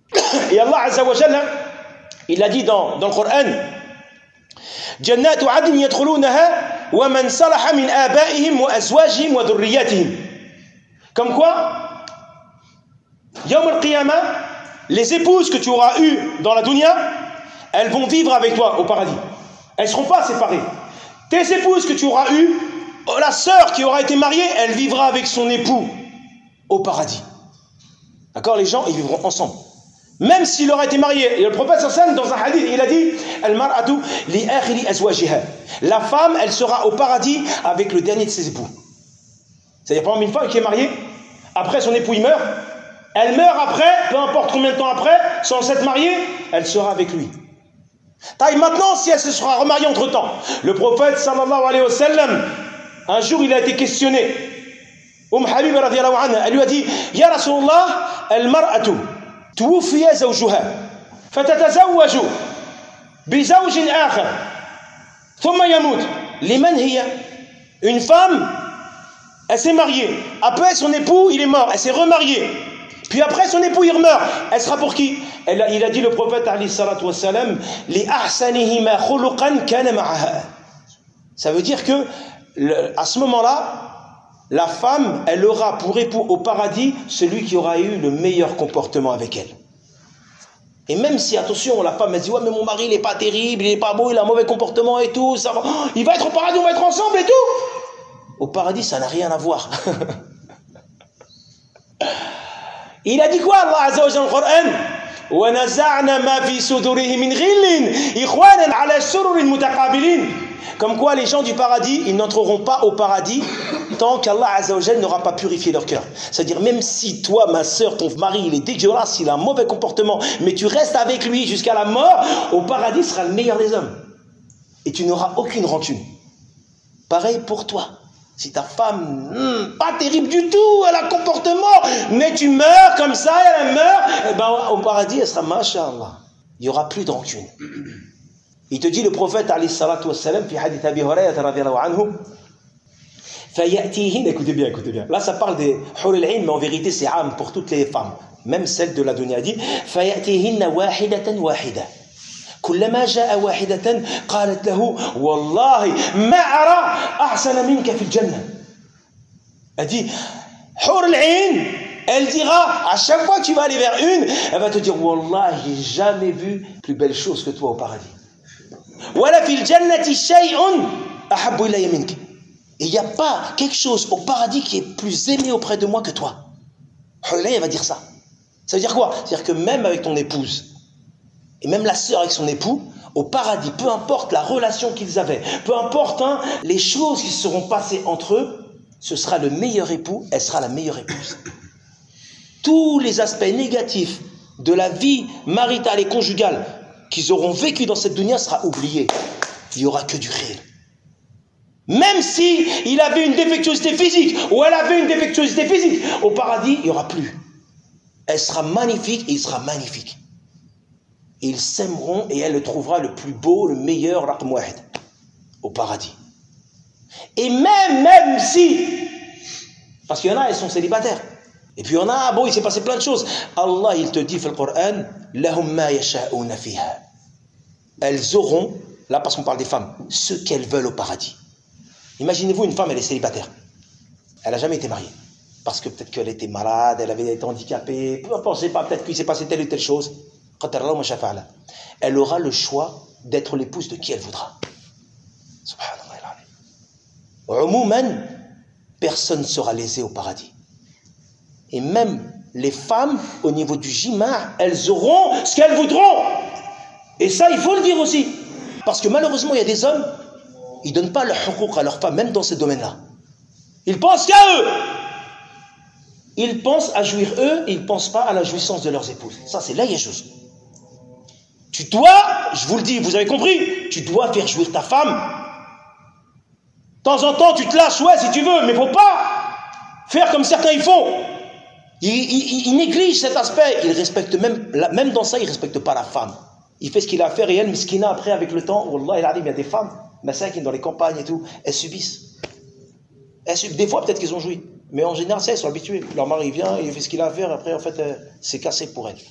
Et Allah Azza wa Jalla, il a dit dans, dans le Coran, Jannatu adn yadkhulunaha wa man salaha min abaihim wa azwajihim wa dhurriyyatihim. Comme quoi, Yawm al-Qiyamah, les épouses que tu auras eues dans la dunya, elles vont vivre avec toi au paradis. Elles ne seront pas séparées. Tes épouses que tu auras eues, la sœur qui aura été mariée, elle vivra avec son époux au paradis. D'accord? Les gens, ils vivront ensemble. Même s'il aura été marié. Et le prophète sallallahu dans un hadith, il a dit Al-mar'atu li akhiri azwajiha. La femme, elle sera au paradis avec le dernier de ses époux. C'est-à-dire, par exemple, une femme qui est mariée, après son époux il meurt, elle meurt après, peu importe combien de temps après, sans s'être mariée, elle sera avec lui. Taille maintenant, si elle se sera remariée entre temps. Le prophète sallallahu alayhi wa sallam, un jour il a été questionné. Umm Habiba radiyallahu anha, elle lui a dit Ya Rasulallah, al-mar'atu tuwfiya zawjuha fatatazawwaju bi zawjin akhar thumma yamut liman hiya. Une femme, elle s'est mariée, après son époux il est mort, elle s'est remariée, puis après son époux il meurt, elle sera pour qui? Elle a, il a dit le prophète alayhi salatu wassalam li ahsanihima khuluqan kana ma'aha. Ça veut dire que le, à ce moment-là, la femme, elle aura pour époux au paradis celui qui aura eu le meilleur comportement avec elle. Et même si, attention, la femme elle dit ouais mais mon mari il n'est pas terrible, il n'est pas beau, il a un mauvais comportement et tout, ça va, il va être au paradis, on va être ensemble et tout. Au paradis, ça n'a rien à voir. Il a dit quoi Allah Azza wa Jalla dans le Coran? وَنَزَعْنَا مَا فِي صُدُورِهِمْ مِنْ غِلٍّ إِخْوَانًا عَلَى سُرُرٍ مُتَقَابِلِينَ. Comme quoi les gens du paradis, ils n'entreront pas au paradis tant qu'Allah Azza wa Jalla n'aura pas purifié leur cœur. C'est-à-dire même si toi, ma sœur, ton mari, il est dégueulasse, il a un mauvais comportement, mais tu restes avec lui jusqu'à la mort, au paradis sera le meilleur des hommes. Et tu n'auras aucune rancune. Pareil pour toi. Si ta femme, hmm, pas terrible du tout, elle a un comportement, mais tu meurs comme ça, elle meurt, et ben au paradis, elle sera masha'Allah. Il n'y aura plus de rancune. Il te dit le prophète alayhi salatu wassalam, fi hadith Abi Hurayrata radiyallahu anhu, fayatihin, écoutez bien, écoutez bien. Là, ça parle des hurul ayn, mais en vérité, c'est âme pour toutes les femmes, même celles de la dunya. Dit, fayatihin wahidatan wahida. كلما جاء واحدة قالت له والله ما أرى أحسن منك في الجنة. Elle dit حور العين, elle dira à chaque fois que tu vas aller vers une, elle va te dire والله j'ai jamais vu plus belle chose que toi au paradis. ولا في الجنة شيء أحب إلي منك. Et il n'y a pas quelque chose au paradis qui est plus aimé auprès de moi que toi. حور العين, elle va dire ça. Ça veut dire quoi? C'est-à-dire que même avec ton épouse, et même la sœur avec son époux, au paradis, peu importe la relation qu'ils avaient, peu importe hein, les choses qui seront passées entre eux, ce sera le meilleur époux, elle sera la meilleure épouse. Tous les aspects négatifs de la vie maritale et conjugale qu'ils auront vécu dans cette dunya sera oublié. Il n'y aura que du réel. Même si il avait une défectuosité physique, ou elle avait une défectuosité physique, au paradis, il n'y aura plus. Elle sera magnifique et il sera magnifique. Et ils s'aimeront et elle le trouvera le plus beau, le meilleur raqm wahid au paradis. Et même, même si, parce qu'il y en a, elles sont célibataires. Et puis il y en a, bon, il s'est passé plein de choses. Allah, il te dit dans le Coran, lahum ma yasha'una fiha. Elles auront, là parce qu'on parle des femmes, ce qu'elles veulent au paradis. Imaginez-vous une femme, elle est célibataire. Elle n'a jamais été mariée. Parce que peut-être qu'elle était malade, elle avait été handicapée, peu importe, c'est pas, peut-être qu'il s'est passé telle ou telle chose. Elle aura le choix d'être l'épouse de qui elle voudra. Subhanallah. Personne ne sera lésé au paradis. Et même les femmes, au niveau du jima', elles auront ce qu'elles voudront. Et ça, il faut le dire aussi. Parce que malheureusement, il y a des hommes, ils ne donnent pas le huquq à leurs femmes, même dans ce domaine-là. Ils pensent qu'à eux. Ils pensent à jouir eux, ils ne pensent pas à la jouissance de leurs épouses. Ça, c'est là, il y a chose. Tu dois, je vous le dis, vous avez compris, tu dois faire jouir ta femme. De temps en temps, tu te lâches, ouais, si tu veux, mais il ne faut pas faire comme certains ils font. Ils, ils, ils négligent cet aspect. Ils respectent même, même dans ça, ils ne respectent pas la femme. Il fait ce qu'il a à faire et elle, miskina, après, avec le temps, wallah, il arrive, il y a des femmes, qui dans les campagnes et tout, elles subissent. Elles subissent. Des fois, peut-être qu'elles ont joui. Mais en général, ça, elles sont habituées. Leur mari vient, il fait ce qu'il a à faire, après, en fait, euh, c'est cassé pour elles.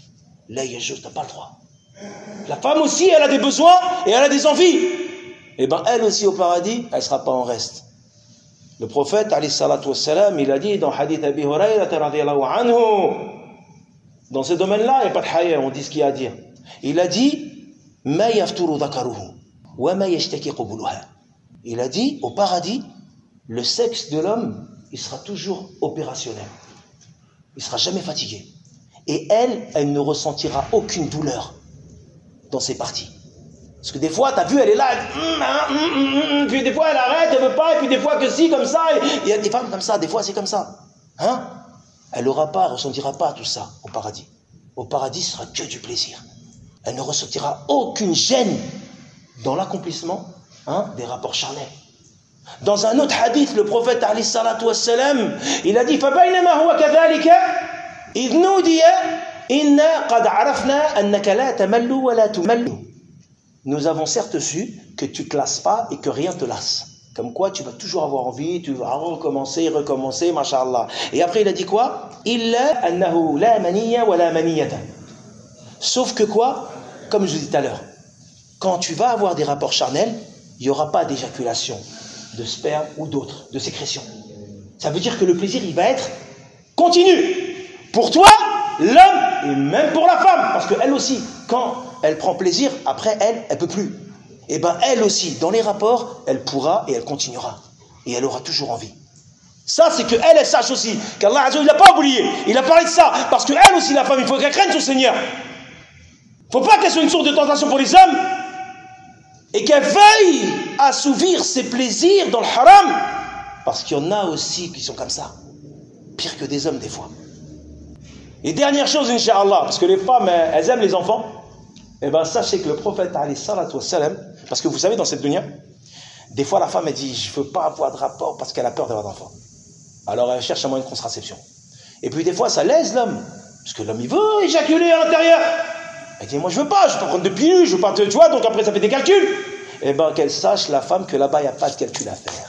Là, il y a juste, t'as pas le droit. La femme aussi, elle a des besoins et elle a des envies. Et bien, elle aussi au paradis, elle ne sera pas en reste. Le prophète, alayhi salatu wassalam, il a dit dans Hadith Abi Hurayrata radiyallahu anhu, dans ce domaine-là, il n'y a pas de haya, on dit ce qu'il y a à dire. Il a dit, ma yafturu dhakaruhu, wa ma yashtaki qubuluha. Il a dit, au paradis, le sexe de l'homme, il sera toujours opérationnel. Il ne sera jamais fatigué. Et elle, elle ne ressentira aucune douleur dans ses parties. Parce que des fois, tu as vu, elle est là, elle, mm, mm, mm, puis des fois elle arrête, elle ne veut pas, et puis des fois que si, comme ça, il y a des femmes comme ça, des fois c'est comme ça. Hein? Elle n'aura pas, elle ne ressentira pas tout ça au paradis. Au paradis, ce sera que du plaisir. Elle ne ressentira aucune gêne dans l'accomplissement hein, des rapports charnels. Dans un autre hadith, le prophète alayhi salatu wassalam, il a dit فَبَيْنَمَا هُوَ كَذَلِكَ إِذْ نُودِيَ إِنَّا قَدْ عَرَفْنَا أَنَّكَ لَا تَمَلُّ وَلَا تُمَلُّ. Nous avons certes su que tu ne te lasses pas et que rien te lasse. Comme quoi, tu vas toujours avoir envie, tu vas recommencer, recommencer, mashallah. Et après, il a dit quoi? إِلَّا أَنَّهُ لَا مَنِيَّ وَلَا مَنِيَّةً. Sauf que quoi? Comme je vous dis tout à l'heure, quand tu vas avoir des rapports charnels, il n'y aura pas d'éjaculation, de sperme ou d'autres, de sécrétion. Ça veut dire que le plaisir, il va être continu. Pour toi, l'homme, et même pour la femme, parce qu'elle aussi, quand elle prend plaisir, après elle, elle ne peut plus. Et bien elle aussi, dans les rapports, elle pourra et elle continuera. Et elle aura toujours envie. Ça, c'est qu'elle, elle sache aussi qu'Allah Azza wa Jalla, il n'a pas oublié. Il a parlé de ça, parce qu'elle aussi, la femme, il faut qu'elle craigne son Seigneur. Il ne faut pas qu'elle soit une source de tentation pour les hommes et qu'elle veuille assouvir ses plaisirs dans le haram, parce qu'il y en a aussi qui sont comme ça, pire que des hommes des fois. Et dernière chose, Inch'Allah, parce que les femmes, elles aiment les enfants, et bien sachez que le prophète, alayhi salatu wassalam, parce que vous savez, dans cette dunya, des fois la femme, elle dit, je ne veux pas avoir de rapport parce qu'elle a peur d'avoir d'enfants. Alors elle cherche un moyen de contraception. Et puis des fois, ça lèse l'homme, parce que l'homme, il veut éjaculer à l'intérieur. Elle dit, moi je veux pas, je veux pas prendre de pilule, je veux pas te, tu vois, donc après ça fait des calculs. Eh bien qu'elle sache, la femme, que là-bas, il n'y a pas de calcul à faire.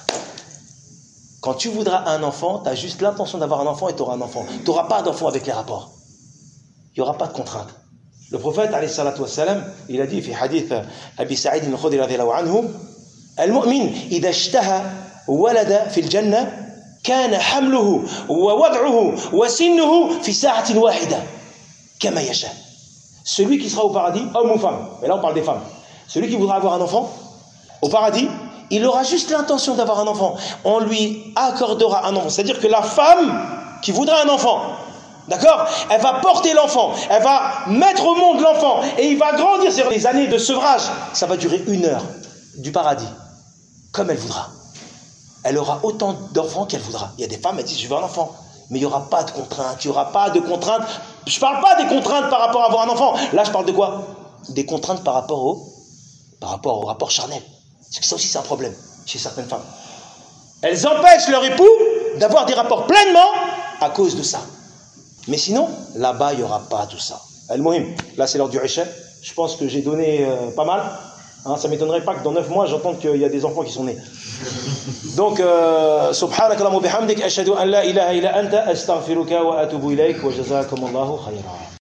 Quand tu voudras un enfant, tu as juste l'intention d'avoir un enfant et tu auras un enfant. Tu n'auras pas d'enfant avec les rapports. Il n'y aura pas de contrainte. Le prophète, alayhi salatu wassalam, il a dit, fi hadith Abi Sa'id al-Khudri radiyallahu anhu, al-mu'min, idha ishtaha walada fi al-jannah, kana hamluhu wa wad'uhu wa sinnuhu fi sa'atin wahida, kama yasha. Celui qui sera au paradis, homme ou femme, mais là on parle des femmes, celui qui voudra avoir un enfant, au paradis, il aura juste l'intention d'avoir un enfant. On lui accordera un enfant. C'est-à-dire que la femme qui voudra un enfant, d'accord, elle va porter l'enfant, elle va mettre au monde l'enfant, et il va grandir. C'est les années de sevrage, ça va durer une heure du paradis, comme elle voudra. Elle aura autant d'enfants qu'elle voudra. Il y a des femmes, elles disent, je veux un enfant. Mais il n'y aura pas de contraintes, il n'y aura pas de contraintes. Je ne parle pas des contraintes par rapport à avoir un enfant. Là, je parle de quoi? Des contraintes par rapport au, par rapport au rapport charnel. Parce que ça aussi, c'est un problème chez certaines femmes. Elles empêchent leur époux d'avoir des rapports pleinement à cause de ça. Mais sinon, là-bas, il n'y aura pas tout ça. Al-Muhim, là, c'est l'heure du Isha. Je pense que j'ai donné euh, pas mal. Hein, ça ne m'étonnerait pas que dans neuf mois, j'entende qu'il y a des enfants qui sont nés. Donc, subhanak Allahumma bihamdik, ashhadu an la ilaha illa anta, astaghfiruka wa atubu ilayk, wa jazakumullahu khayran.